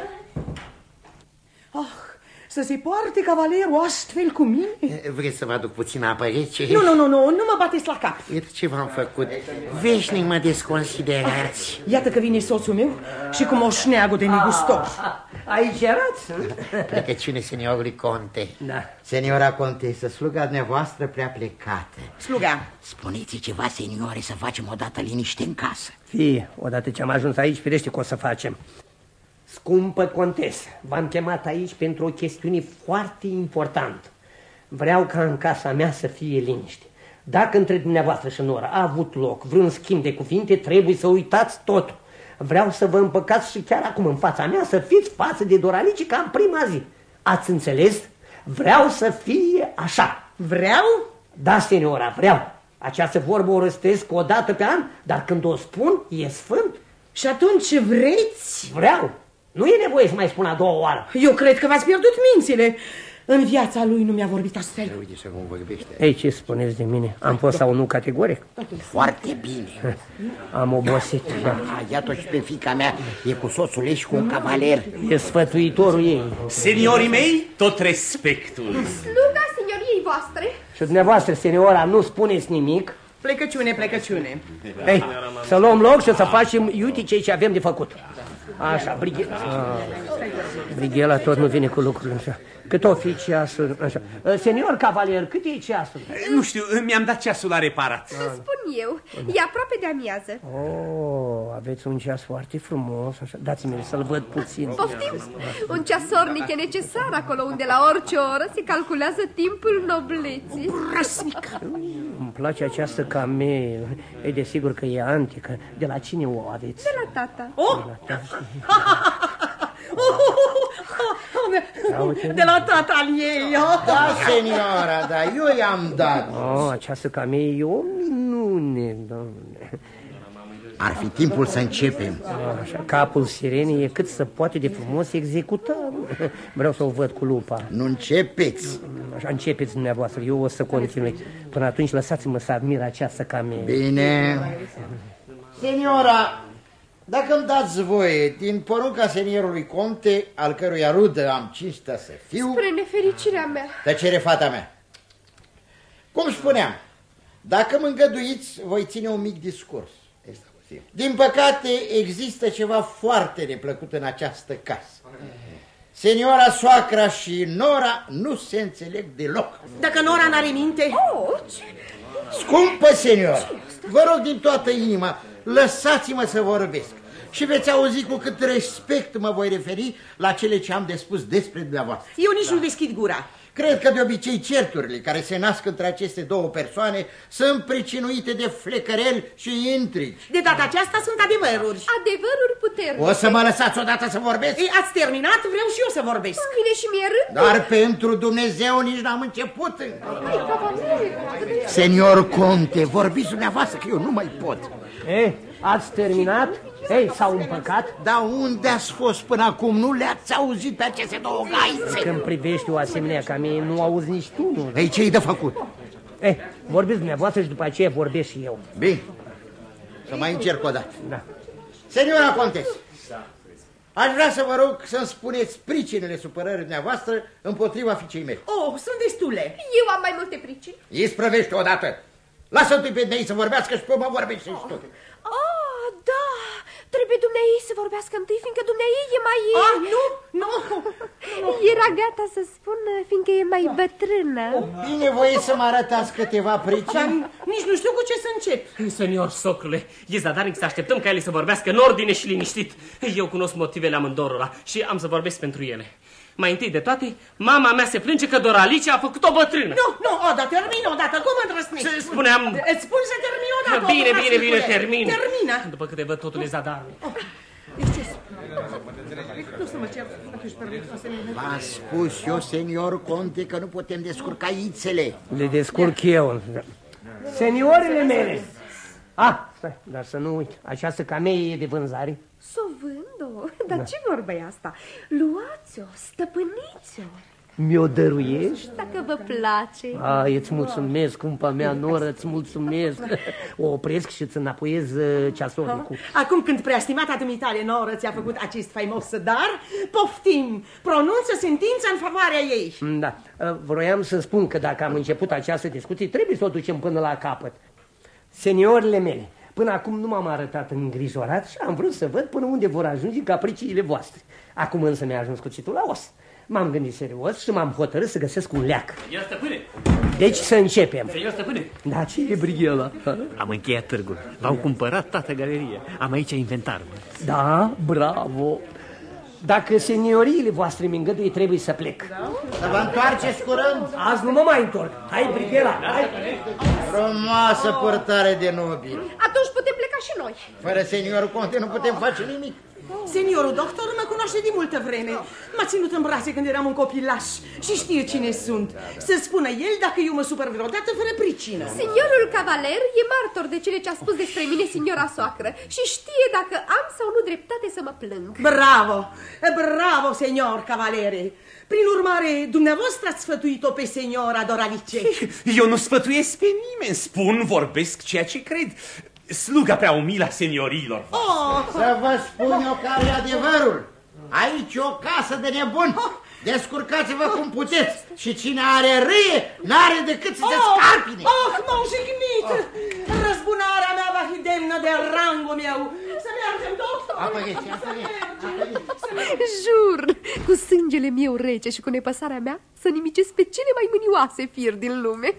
Să se poarte cavalerul astfel cu mine? Vreți să vă aduc puțin apă rece? Nu mă bateți la cap. Iată ce v-am făcut. Veșnic mă desconsiderați. Iată că vine soțul meu și cu moșneagul de negustor. Aici erați? Plecăciune seniorului conte. Da. Seniora contesă, sluga dumneavoastră prea plecată. Sluga. Spuneți ceva, seniore, să facem odată liniște în casă. Fie, odată ce am ajuns aici, firește că o să facem. Scumpă contesă, v-am chemat aici pentru o chestiune foarte importantă. Vreau ca în casa mea să fie liniște. Dacă între dumneavoastră și Nora a avut loc vreun schimb de cuvinte, trebuie să uitați totul. Vreau să vă împăcați și chiar acum în fața mea să fiți față de Doralice ca în prima zi. Ați înțeles? Vreau să fie așa. Vreau? Da, seniora, vreau. Această vorbă o răstesc o dată pe an, dar când o spun, e sfânt. Și atunci vreți? Vreau. Nu e nevoie să mai spun a 2 oară. Eu cred că v-ați pierdut mințile. În viața lui nu mi-a vorbit astfel. Uite să cum vorbește. Ei, ce spuneți de mine? Am fost sau nu categoric? Foarte bine. Am obosit. Iată și pe fiica mea, e cu soțul ei și cu un cavaler. E sfătuitorul ei. Seniorii mei, tot respectul. Sluga senioriei voastre. Și dumneavoastră, seniora, nu spuneți nimic. Plecăciune. Ei, să luăm loc și să facem, uite ce avem de făcut. Așa, Brighela tot nu vine cu lucrurile așa. Cât o fi ceasul, așa. Senior cavalier, cât e ceasul? Nu știu, mi-am dat ceasul la reparat. Să spun eu, e aproape de amiază. Aveți un ceas foarte frumos, așa. Dați-mi să-l văd puțin. Poftim? Un ceasornic e necesar acolo unde la orice oră se calculează timpul nobleții. Brăsnică! Îmi place această camee. E desigur că e antică. De la cine o aveți? De la tata. De la tata al ei. Da, seniora, da, eu i-am dat. Această camee e o minune, doamne. Ar fi timpul să începem. Așa, capul sirenei e cât să poate de frumos executat. Vreau să o văd cu lupa. Nu începeți. Așa, începeți dumneavoastră, eu o să continui. Până atunci lăsați-mă să admir această camee. Bine. Seniora, dacă îmi dați voie, din porunca seniorului conte, al căruia rudă am cinstea să fiu... Spre nefericirea mea. Tăcere, fata mea. Cum spuneam, dacă mă îngăduiți, voi ține un mic discurs. Din păcate, există ceva foarte neplăcut în această casă. Seniora soacra și Nora nu se înțeleg deloc. Dacă Nora n-are minte... Scumpă senior, vă rog din toată inima, lăsați-mă să vorbesc. Și veți auzi cu cât respect mă voi referi la cele ce am de spus despre dumneavoastră. Eu nici nu deschid gura. Cred că de obicei certurile care se nasc între aceste două persoane sunt pricinuite de flecăreli și intrigi. De data aceasta sunt adevăruri. Adevăruri puternice. O să mă lăsați odată să vorbesc? Ei, ați terminat? Vreau și eu să vorbesc. Vine și mie rândul. Dar pentru Dumnezeu nici n-am început. Senior conte, vorbiți dumneavoastră că eu nu mai pot. Ați terminat? Ei, s-au împăcat? Dar unde ați fost până acum? Nu le-ați auzit pe aceste două gaițe? Când privești o asemenea camie, nu auzi nici tu, nu? Ei, ce-i de făcut? Vorbiți dumneavoastră și după aceea vorbesc și eu. Bine, să mai încerc o dată. Da. Seniora contesă, aș vrea să vă rog să-mi spuneți pricinele supărării dumneavoastră împotriva fiicei mele. Sunt destule. Eu am mai multe pricini. Isprăvește odată. Lasă-i pe ei să vorbească și pe mă vorbește și tu. Da, trebuie dumneaei să vorbească întâi, fiindcă dumneaei e mai... Nu. Era gata să spun, fiindcă e mai bătrână. Bine, voi să mă arătați câteva pricini? Nici nu știu cu ce să încep. Senior socrule, e zadarnic să așteptăm ca ele să vorbească în ordine și liniștit. Eu cunosc motivele amândorora și am să vorbesc pentru ele. Mai întâi de toate, mama mea se plânge că Doralice a făcut o bătrână. Nu, termină odată, cum îndrăsnești? Spuneam... Îți spun să termini odată. Bine, termin. Termină. După câte văd, totul e zadarnic. V-am spus eu, senior conte, că nu putem descurca ițele. Le descurc eu. Seniorile mele! Stai, dar să nu uit, această camee e de vânzare? S-o vând, dar ce vorba e asta? Luați-o, stăpâniți-o. Mi-o dăruiești? Dacă vă place. Ai, îți mulțumesc, cumpa mea, noră, îți mulțumesc. O opresc și îți înapoiez ceasornicul. Acum când preastimata dumitale noră ți-a făcut acest faimos dar, poftim, pronunță sentința în favoarea ei. Da, vroiam să spun că dacă am început această discuție, trebuie să o ducem până la capăt. Seniorile mele, până acum nu m-am arătat îngrijorat și am vrut să văd până unde vor ajunge capriciile voastre. Acum însă mi-a ajuns cuțitul la os. M-am gândit serios și m-am hotărât să găsesc un leac. Ia, stăpâne! Deci să începem. Senior stăpâne! Da, ce e brighela? Am încheiat târgul. V-au cumpărat toată galeria. Am aici inventarul. Da, bravo. Dacă senioriile voastre mi îngăduie, trebuie să plec. Să vă întoarceți curând? Azi nu mă mai întorc. Hai, brighela, hai! Frumoasă purtare de nobili. Atunci putem pleca și noi. Fără seniorul conte nu putem face nimic. Seniorul doctor mă cunoaște de multă vreme. M-a ținut în brațe când eram un copilaș și știe cine sunt. Să spună el dacă eu mă supăr vreodată fără pricină. Seniorul cavaler e martor de cele ce a spus despre mine signora soacră și știe dacă am sau nu dreptate să mă plâng. Bravo, bravo, senior cavalere. Prin urmare, dumneavoastră ați sfătuit-o pe seniora Doralice. Eu nu sfătuiesc pe nimeni, spun, vorbesc ceea ce cred. Sluga prea umilă a seniorilor. Să vă spun eu care e adevărul. Aici e o casă de nebuni. Descurcați-vă cum puteți. Și cine are râie, n-are decât să se scarpine. M-au jignit. Răzbunarea mea va fi demnă de rangul meu. Să mergem, doctor. Jur, cu sângele meu rece și cu nepăsarea mea, să nimicesc pe cele mai mânioase firi din lume.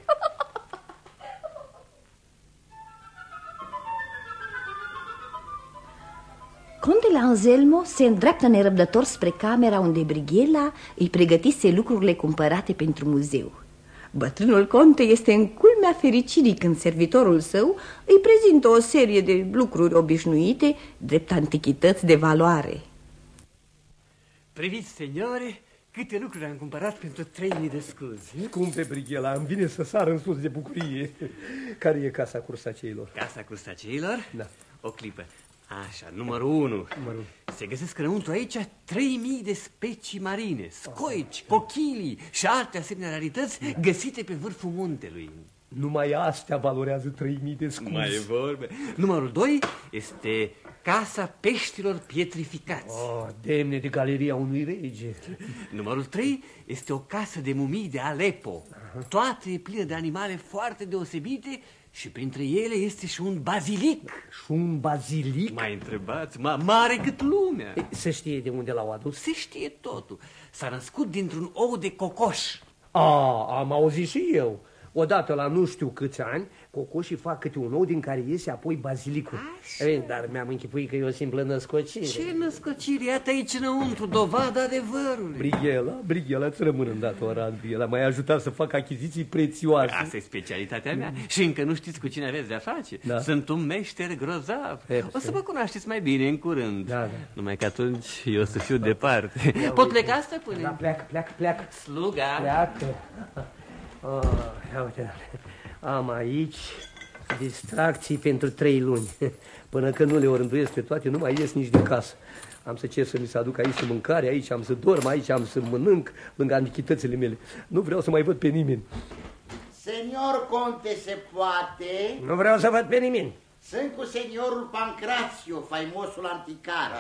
Contele Anselmo se îndreaptă nerăbdător spre camera unde Brighela îi pregătise lucrurile cumpărate pentru muzeu. Bătrânul conte este în culmea fericirii când servitorul său îi prezintă o serie de lucruri obișnuite, drept antichități de valoare. Priviți, seniore, câte lucruri am cumpărat pentru 3000 de scuzi. Scumpe, Brighela, îmi vine să sar în sus de bucurie. Care e casa cursaceilor? Casa cursaceilor? Da. O clipă. Așa, numărul 1. Se găsesc înăuntru aici 3000 de specii marine, scoici, cochilii și alte asemenea rarități găsite pe vârful muntelui. Numai astea valorează 3000 de scuzi. Nu mai e vorbe. Numărul 2 este Casa Peștilor Pietrificați. Demne de galeria unui rege. Numărul 3 este o casă de mumii de Aleppo. Toate e plină de animale foarte deosebite și printre ele este și un bazilic. Și un bazilic? Mai întrebați? Mare cât lumea. Se știe de unde l-au adus? Se știe totul. S-a născut dintr-un ou de cocoș. Am auzit și eu. Odată la nu știu câți ani, cocoșii fac câte un ou din care iese apoi bazilicul. Dar mi-am închipuit că e o simplă născocire. Ce născocire? Iată aici înăuntru, dovada adevărului. Brighela, îți rămân îndatorat. Brighela m-ai ajutat să fac achiziții prețioase. Asta e specialitatea mea. Și încă nu știți cu cine aveți de-a face. Da. Sunt un meșter grozav. O să vă cunoașteți mai bine în curând. Da. Numai că atunci eu o să fiu departe. Pot pleca, stăpâne? Da, pleacă. Sluga. Pleacă. Ia uite, am aici distracții pentru 3 luni. Până când nu le orânduiesc pe toate, nu mai ies nici din casă. Am să cer să mi se aduc aici mâncare, aici am să dorm, aici am să mănânc, lângă antichitățile mele. Nu vreau să mai văd pe nimeni. Senior conte, se poate? Nu vreau să văd pe nimeni. Sunt cu seniorul Pancrațiu, faimosul anticar.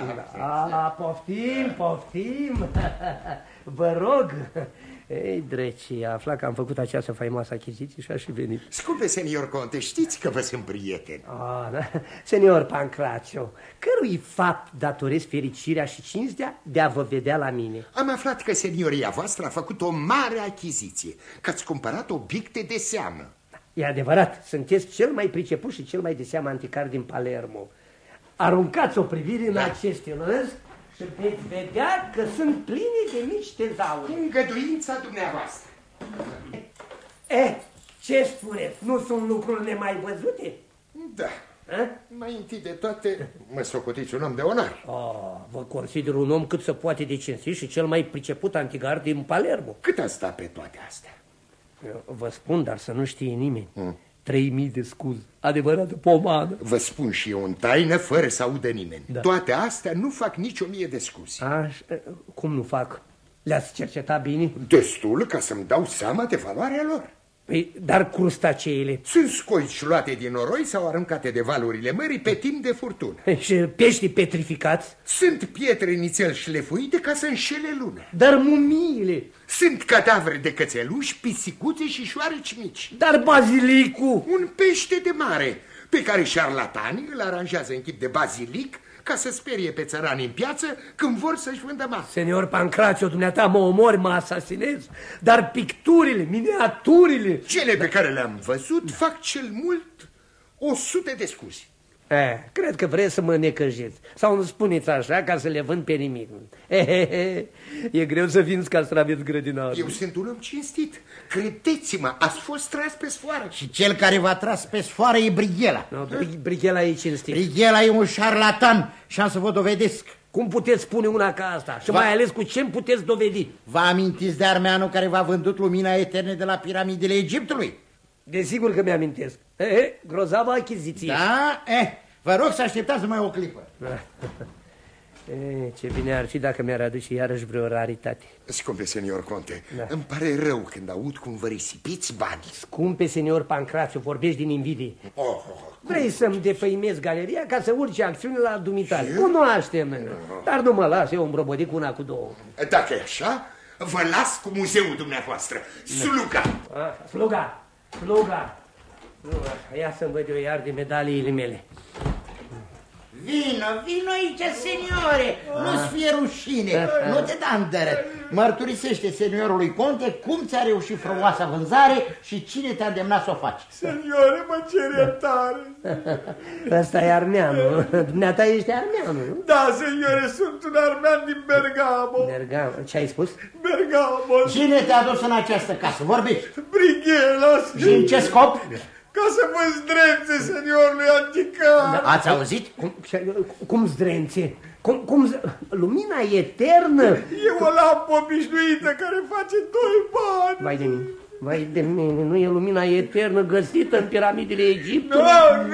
Poftim. Vă rog. Ei, dreci, afla că am făcut această faimoasă achiziție și aș fi venit. Scumpe senior conte, știți că vă sunt prieteni. Da. Senior Pancrațiu, cărui fapt datoresc fericirea și cinstea de a vă vedea la mine? Am aflat că senioria voastră a făcut o mare achiziție, că ați cumpărat obiecte de seamă. E adevărat, sunteți cel mai priceput și cel mai de seamă anticar din Palermo. Aruncați o privire în aceste lăzi și veți vedea că sunt pline de mici tezauri. Îngăduința dumneavoastră. Ce spuneți? Nu sunt lucruri nemai văzute? Da. Mai întâi de toate, mă socotiți un om de onor. Vă consider un om cât se poate de cinstit și cel mai priceput antigar din Palermo. Cât ați stat pe toate astea? Eu vă spun, dar să nu știe nimeni. 3000 de scuze, adevărată pomană. Vă spun și eu în taină, fără să audă nimeni. Da. Toate astea nu fac nici 1000 de scuze. Cum nu fac? Le-ați cercetat bine? Destul ca să-mi dau seama de valoarea lor. Păi, dar crustaceele? Sunt scoici luate din noroi sau aruncate de valurile mării pe timp de furtună. Și peștii petrificați? Sunt pietre nițel șlefuite ca să înșele lumea. Dar mumiile? Sunt cadavre de cățeluși, pisicuțe și șoareci mici. Dar bazilicul? Un pește de mare pe care șarlatanii îl aranjează în chip de bazilic ca să sperie pe țărani în piață când vor să-și vândă masă. Senior Pancrațiu, dumneata mă omori, mă asasinez, dar picturile, miniaturile... Cele pe care le-am văzut fac cel mult 100 de scuze. Cred că vreți să mă necăjiți. Sau nu spuneți așa ca să le vând pe nimic. E greu să vinzi castraveți grădinarul. Eu sunt un om cinstit. Credeți-mă, ați fost tras pe sfoară. Și cel care v-a tras pe sfoară e Brighela. No, Brighela e cinstit. Brighela e un șarlatan și am să vă dovedesc. Cum puteți spune una ca asta? Și mai ales cu ce puteți dovedi? Vă amintiți de armeanul care v-a vândut lumina eterne de la piramidele Egiptului? Desigur că mi-amintesc. Grozavă achiziție. Da? Vă rog să așteptați mai o clipă. Ce bine ar fi dacă mi-ar aduce iarăși vreo raritate. Scumpe senior Conte, îmi pare rău când aud cum vă risipiți bani. Scumpe senior Pancrațiu, vorbești din invidie. Vrei să-mi defăimezi galeria ca să urce acțiune la dumitale. Cunoaștem, dar nu mă las eu îmbrobodit cu una cu două. Dacă e așa, vă las cu muzeul dumneavoastră. Sluga. Ia să-mi văd eu iar de medaliile mele. Vino aici, seniore, nu-ți fie rușine, nu te da îndărăt. Mărturisește seniorului Conte cum ți-a reușit frumoasa vânzare și cine te-a îndemnat să o faci. Seniore, mă cer iertare. Ăsta e armeanul, dumneata ești armeanul. Da, seniore, sunt un armean din Bergamo. Bergamo, ce ai spus? Bergamo. Cine te-a dus în această casă, vorbești? Brighela. Și în ce scop? Ca să vă zdrențe, seniorului anticar. Ați auzit? Cum zdrențe? Lumina eternă? E o lampă obișnuită care face 2 bani. Vai de mine, nu e lumina eternă găsită în piramidele Egiptului? Nu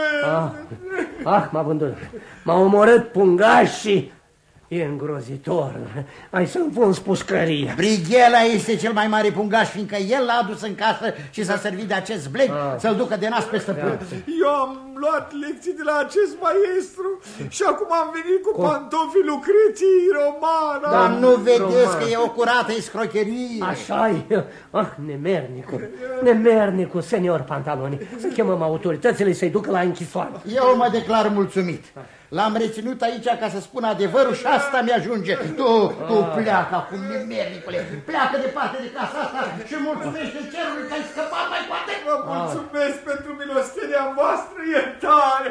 e. M-a vândut. M-a omorât pungașii. E îngrozitor. Hai să-mi pun spușcăria. Brighela este cel mai mare pungaș, fiindcă el l-a adus în casă și s-a servit de acest blec să-l ducă de nas pe stăpân. Eu am luat lecții de la acest maestru și acum am venit cu pantofii Lucreției Romana. Dar nu vedeți că e o curată escrocherie? Așa-i. Nemernicul, senior Pantaloni. Să chemăm autoritățile să-i ducă la închisoare. Eu mă declar mulțumit. L-am reținut aici ca să spun adevărul și asta mi-ajunge. Tu pleacă acum, nemernicule. Pleacă departe de casa asta și mulțumește cerului că ai scăpat mai poate. Vă mulțumesc pentru milostenia voastră. Iertare.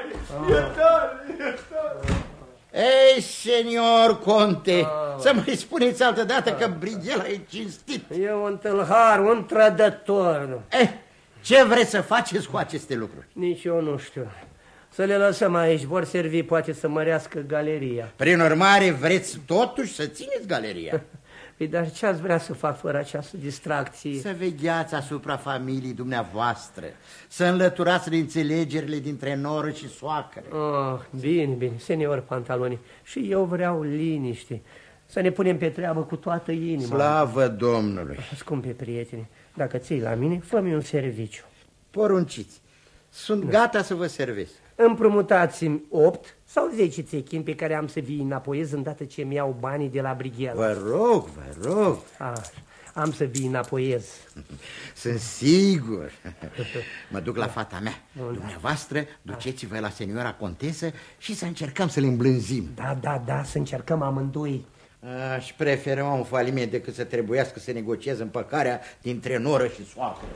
Ei, senior Conte, să mai spuneți altădată că Brighela e cinstit. E un tâlhar, un trădător. Ce vreți să faceți cu aceste lucruri? Nici eu nu știu. Să le lăsăm aici, vor servi poate să mărească galeria. Prin urmare, vreți totuși să țineți galeria? Păi, dar ce ați vrea să fac fără această distracție? Să vegheați asupra familiei dumneavoastră, să înlăturați neînțelegerile dintre noră și soacră. Bine, senior Pantaloni, și eu vreau liniște, să ne punem pe treabă cu toată inima. Slavă Domnului! Scumpe prieteni, dacă ții la mine, fă-mi un serviciu. Porunciți, sunt gata să vă servesc. Împrumutați-mi 8 sau 10 țechini pe care am să vi înapoiez îndată ce mi iau banii de la Brighela. Vă rog. Am să vi înapoiez. Sunt sigur. Mă duc la fata mea. Dumneavoastră, duceți-vă la seniora contesă și să încercăm să le îmblânzim. Da, să încercăm amândoi. Aș prefera un faliment decât să trebuiască să negociez împăcarea dintre noră și soacră.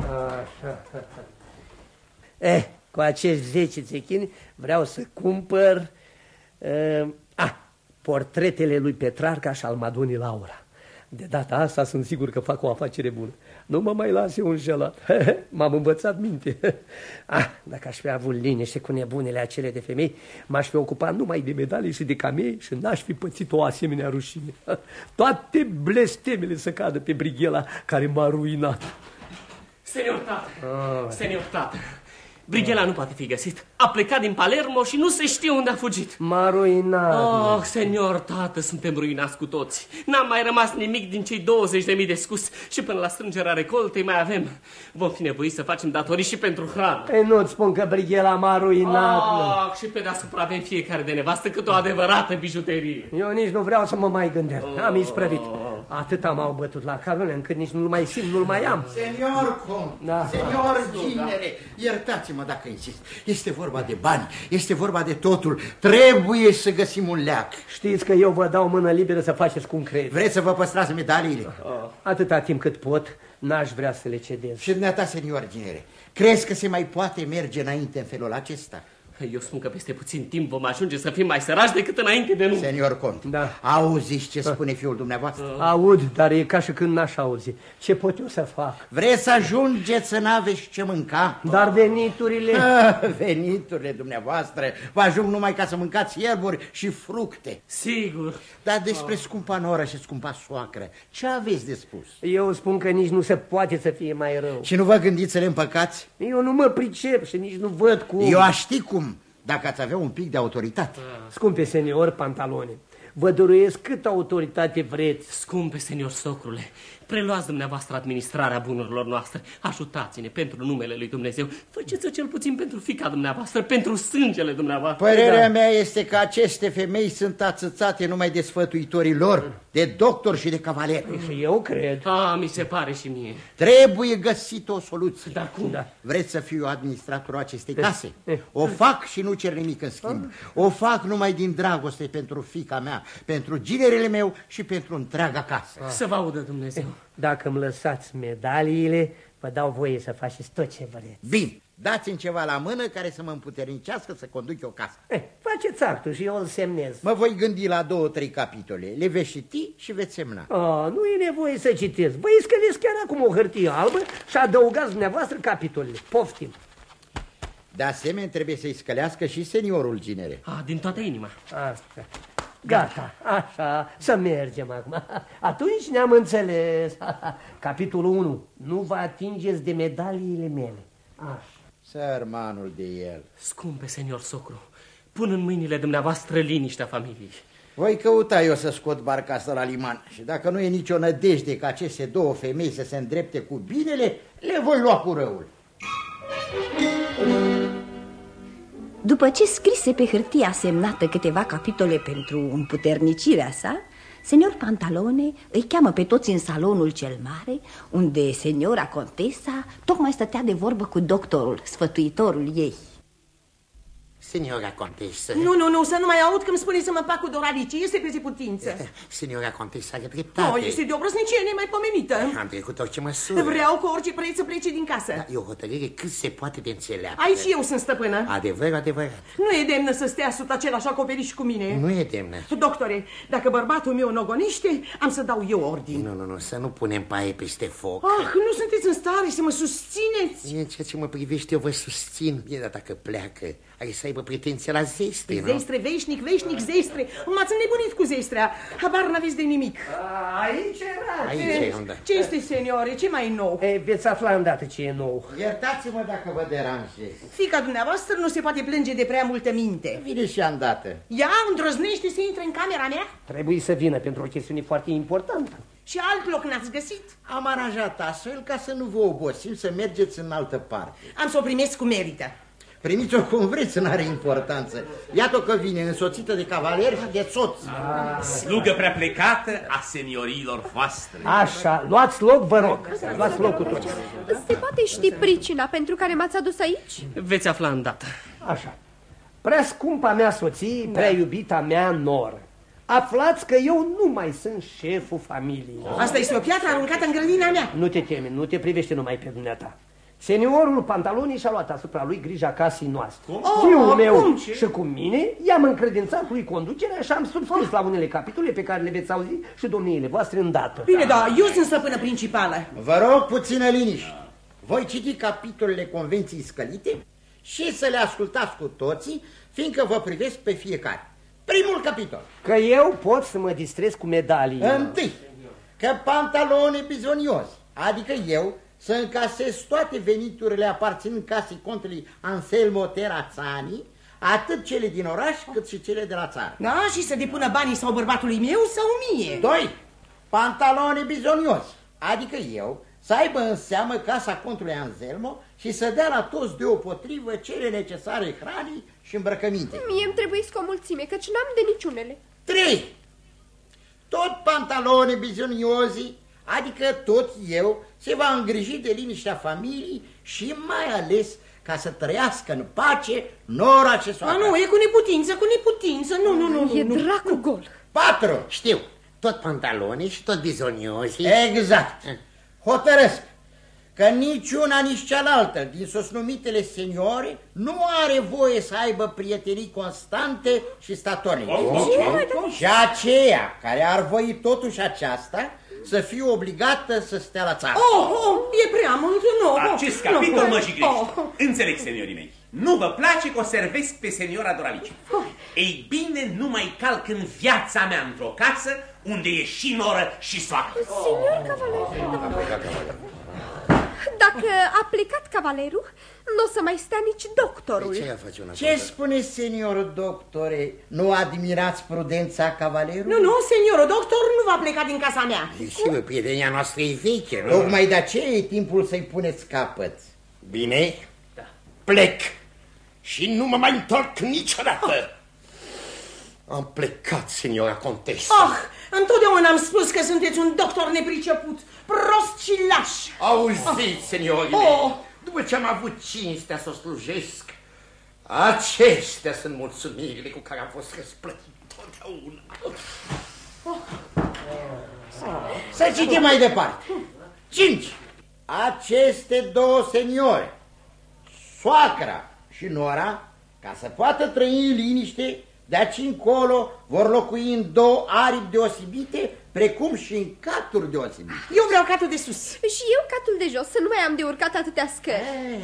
Cu acești 10 țechini vreau să cumpăr portretele lui Petrarca și al Madonii Laura. De data asta sunt sigur că fac o afacere bună. Nu mă mai las eu înșelat. M-am învățat minte. Dacă aș fi avut liniște cu nebunele acele de femei, m-aș fi ocupat numai de medalii și de camei și n-aș fi pățit o asemenea rușine. Toate blestemele să cadă pe Brighela care m-a ruinat. Senior tată, Brighela nu poate fi găsit. A plecat din Palermo și nu se știe unde a fugit. M-a ruinat. Oh, senior, tată, suntem ruinați cu toți. N-am mai rămas nimic din cei 20.000 de scus și până la strângerea recoltei mai avem. Vom fi nevoiți să facem datorii și pentru hrană. Ei, nu-ți spun că Brighela m-a ruinat. Și pe deasupra avem fiecare de nevastă cât o adevărată bijuterie. Eu nici nu vreau să mă mai gândesc. Am isprăvit. Atâta m-au bătut la calule încât nici nu-l mai simt, nu-l mai am. Senior Conte, senior Ginere, iertați-mă dacă insist. Este vorba de bani, este vorba de totul. Trebuie să găsim un leac. Știți că eu vă dau mână liberă să faceți cum credeți. Vreți să vă păstrați medaliile? Atâta timp cât pot, n-aș vrea să le cedez. Și dumneata, senior Ginere, crezi că se mai poate merge înainte în felul acesta? Eu spun că peste puțin timp vom ajunge să fim mai săraci decât înainte de nu. Senior Conte, da. Auziți ce spune fiul dumneavoastră? Aud, dar e ca și când n-aș auzi. Ce pot eu să fac? Vreți să ajungeți să n-aveți ce mânca? Dar veniturile... Veniturile dumneavoastră vă ajung numai ca să mâncați ierburi și fructe. Sigur. Dar despre scumpa noră și scumpa soacră, ce aveți de spus? Eu spun că nici nu se poate să fie mai rău. Și nu vă gândiți să le împăcați? Eu nu mă pricep și nici nu văd cum. Eu aș ști cum. Dacă ați avea un pic de autoritate. Scumpe senior Pantalone, vă dăruiesc cât autoritate vreți. Scumpe senior socrule, preluați dumneavoastră administrarea bunurilor noastre. Ajutați-ne pentru numele lui Dumnezeu. Faceți-o cel puțin pentru fiica dumneavoastră, pentru sângele dumneavoastră. Părerea mea este că aceste femei sunt atâțate numai de sfătuitorii lor, de doctori și de cavaleri. Și eu cred. Mi se pare și mie. Trebuie găsită o soluție. Dar cum? Da. Vreți să fiu administratorul acestei case? O fac și nu cer nimic în schimb. O fac numai din dragoste pentru fiica mea, pentru ginerele meu și pentru întreaga casă. Să vă audă Dumnezeu. Dacă îmi lăsați medaliile, vă dau voie să faceți tot ce vreți. Bine, dați-mi ceva la mână care să mă împuternicească să conduc eu casa. Faceți actul și eu îl semnez. Mă voi gândi la 2-3 capitole. Le veți citi și veți semna. Nu e nevoie să citesc. Vă iscăleți chiar acum o hârtie albă și adăugați dumneavoastră capitolele. Poftim. De asemenea, trebuie să-i scălească și seniorul Ginere. Din toată inima. Asta. Gata, așa, să mergem acum. Atunci ne-am înțeles. Capitolul 1. Nu vă atingeți de medaliile mele. Așa. Sărmanul de el. Scumpe senior socru, pun în mâinile dumneavoastră liniștea familiei. Voi căuta eu să scot barca asta la liman. Și dacă nu e nicio nădejde ca aceste două femei să se îndrepte cu binele, le voi lua cu răul. După ce scrise pe hârtia semnată câteva capitole pentru împuternicirea sa, senior Pantalone îi cheamă pe toți în salonul cel mare, unde seniora Contesa tocmai stătea de vorbă cu doctorul, sfătuitorul ei. Signora Contesă. Nu, să nu mai aud că îmi spune să mă fac cu Doralice. Este pe zi putință. Signora Contesă are dreptate. Este de o brăznicie nemaipomenită. Am trecut orice măsură. Vreau cu orice preț să plece din casă. Da, e o hotărâre cât se poate de înțeleaptă. Aici eu sunt stăpână. Adevărat. Nu e demnă să stea sub același acoperiș cu mine. Nu e demnă. Doctore, dacă bărbatul meu nogonește, am să dau eu ordin. Nu, să nu punem paie peste foc. Nu sunteți în stare să mă susțineți. În ceea ce mă privește, eu vă susțin. Bine, dar dacă pleacă, are să aibă pretenția la zestre, nu? Zestre, veșnic, zestre. M-ați înnebunit cu zestrea. Habar n-aveți de nimic. Aici era. Aici e, Ce este, seniore? Ce mai e nou? Veți afla îndată ce e nou. Iertați-mă dacă vă deranjez. Fiica dumneavoastră nu se poate plânge de prea multă minte. Vine și îndată. Ea îndrăznește să intre în camera mea? Trebuie să vină pentru o chestiune foarte importantă. Și alt loc n-ați găsit? Am aranjat astfel ca să nu vă obosim să mergeți în altă parte. Am să o primesc cu merită. Primiți-o cum vreți, n-are importanță. Iată că vine însoțită de cavaleri și de soți. Slugă prea plecată a seniorilor voastre. Așa, luați loc, vă rog. Luați loc cu toți. Se poate ști pricina pentru care m-ați adus aici? Veți afla îndată. Așa. Prea scumpa mea soție, prea iubita mea noră. Aflați că eu nu mai sunt șeful familiei. Asta este o piatră aruncată în grădina mea. Nu te teme, nu te privește numai pe dumneata. Seniorul Pantaloni și-a luat asupra lui grija casei noastre. Fiul meu și cu mine i-am încredințat lui conducerea și am subscris la unele capitole pe care le veți auzi și domniile voastre îndată. Bine, da, eu sunt stăpână principală. Vă rog puțină liniște. Voi citi capitolele Convenției Scălite și să le ascultați cu toții, fiindcă vă privesc pe fiecare. Primul capitol. Că eu pot să mă distrez cu medalii. Întâi, că Pantalone bizonios, adică eu, să încasez toate veniturile aparținând casei contului Anselmo Terrazzani, atât cele din oraș cât și cele de la țară. Da, și să depună banii sau bărbatului meu sau mie. 2. Pantaloni bizonioși, adică eu, să aibă în seamă casa contului Anselmo și să dea la toți deopotrivă cele necesare hranii și îmbrăcăminte. Mie îmi trebuie o mulțime, căci n-am de niciunele. 3. Tot pantaloni bizonioși, adică tot eu, se va îngriji de liniștea familiei și mai ales ca să trăiască în pace nora ce soacră. Nu, e cu neputință, nu. E dracu gol. 4. Știu, tot pantaloni și tot bizonioși. Exact. Hotărăsc că nici una, nici cealaltă din sosnumitele seniore nu are voie să aibă prietenii constante și statornice. Și aceea care ar voi totuși aceasta să fie obligată să stea la țară. E prea mult, nu. Acest capitol mă jignește. Înțeleg, seniorii mei. Nu vă place că o servesc pe seniora Doralice. Ei bine, nu mai calc în viața mea într-o casă unde e și noră și soacră. Senior cavaler, dacă a plecat cavalerul, nu o să mai stea nici doctorul. Ce spune, seniorul doctore? Nu admirați prudența cavalerului? Nu, seniorul doctor nu va pleca din casa mea. Sigur, prietenia noastră e veche, nu? Tocmai de aceea e timpul să-i puneți capăt. Bine, plec și nu mă mai întorc niciodată. Am plecat, seniora contesă. Întotdeauna am spus că sunteți un doctor nepriceput, prost și laș. Auziți, seniorii mei, după ce am avut cinstea să o slujesc, acestea sunt mulțumirile cu care am fost răsplătit totdeauna. Să citim mai departe. 5. Aceste două seniore, soacra și nora, ca să poată trăi în liniște, de aici încolo vor locui în 2 aripi deosebite, precum și în caturi deosebite. Eu vreau catul de sus. Și eu catul de jos, să nu mai am de urcat atâtea scări.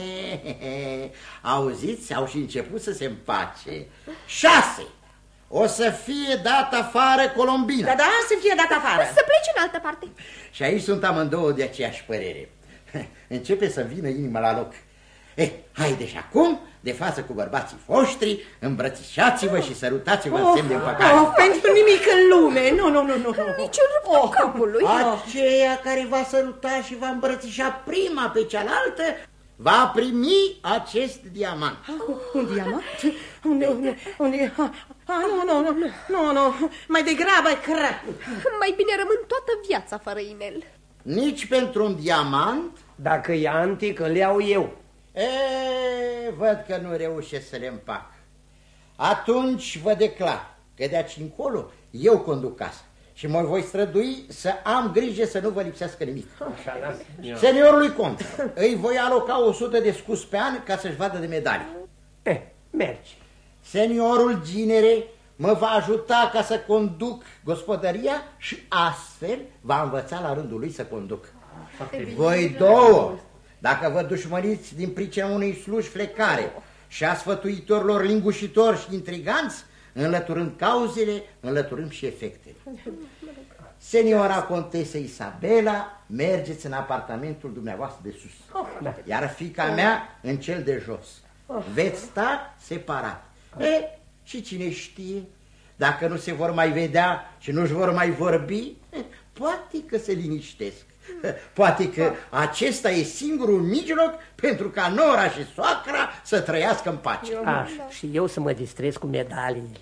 Auziți, au și început să se împace. 6. O să fie dat afară Colombina. Da, să fie dat afară. Să plece în altă parte. Și aici sunt amândouă de aceeași părere. Începe să vină inima la loc. Haide și acum, de față cu bărbații voștri, îmbrățișați-vă și sărutați-vă în semn de împăcare. Pentru nimic în lume, nu. Nici în ruptul capului. Aceea care va săruta și va îmbrățișa prima pe cealaltă va primi acest diamant. Un diamant? Unde? Nu, mai degrabă crăpul. Mai bine rămân toată viața fără inel. Nici pentru un diamant? Dacă e antic, îl iau eu. Văd că nu reușesc să le împac. Atunci vă declar că de aici încolo eu conduc casa și mă voi strădui să am grijă să nu vă lipsească nimic. Seniorului cont îi voi aloca 100 de scus pe an ca să-și vadă de medalii. Mergi. Seniorul ginere mă va ajuta ca să conduc gospodăria și astfel va învăța la rândul lui să conduc. Voi două, dacă vă dușmăniți din pricina unei sluși flecare și a sfătuitorilor lingușitori și intriganți, înlăturând cauzele, înlăturând și efectele. Seniora contesă Isabela, mergeți în apartamentul dumneavoastră de sus, iar fiica mea în cel de jos. Veți sta separat. Și cine știe, dacă nu se vor mai vedea și nu-și vor mai vorbi, poate că se liniștesc. Poate că acesta e singurul mijloc pentru ca nora și soacra să trăiască în pace. Și eu să mă distrez cu medaliile.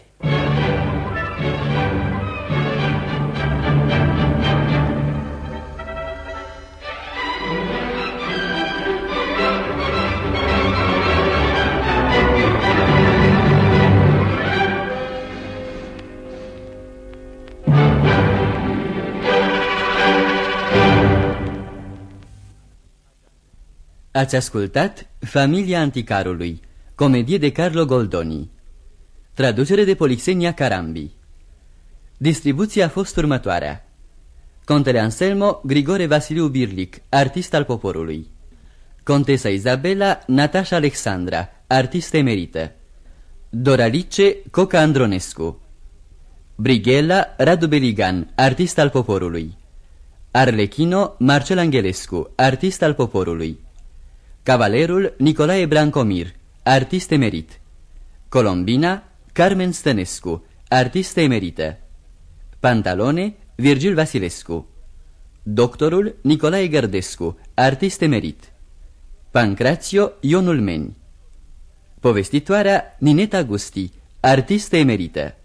Ați ascultat Familia Anticarului, comedie de Carlo Goldoni. Traducere de Polixenia Carambi. Distribuția a fost următoarea: Contele Anselmo, Grigore Vasiliu Birlic, artist al poporului; Contesa Isabela, Natasha Alexandra, artistă emerită; Doralice, Coca Andronescu; Brighella, Radu Beligan, artist al poporului; Arlechino Marcel Angelescu, artist al poporului. Cavalerul Nicolae Brancomir, artist emerit. Colombina Carmen Stănescu, artist emerită. Pantalone Virgil Vasilescu. Doctorul Nicolae Gărdescu, artist emerit. Pancrațio Ionul Meni. Povestitoarea Nineta Gusti, artistă emerită.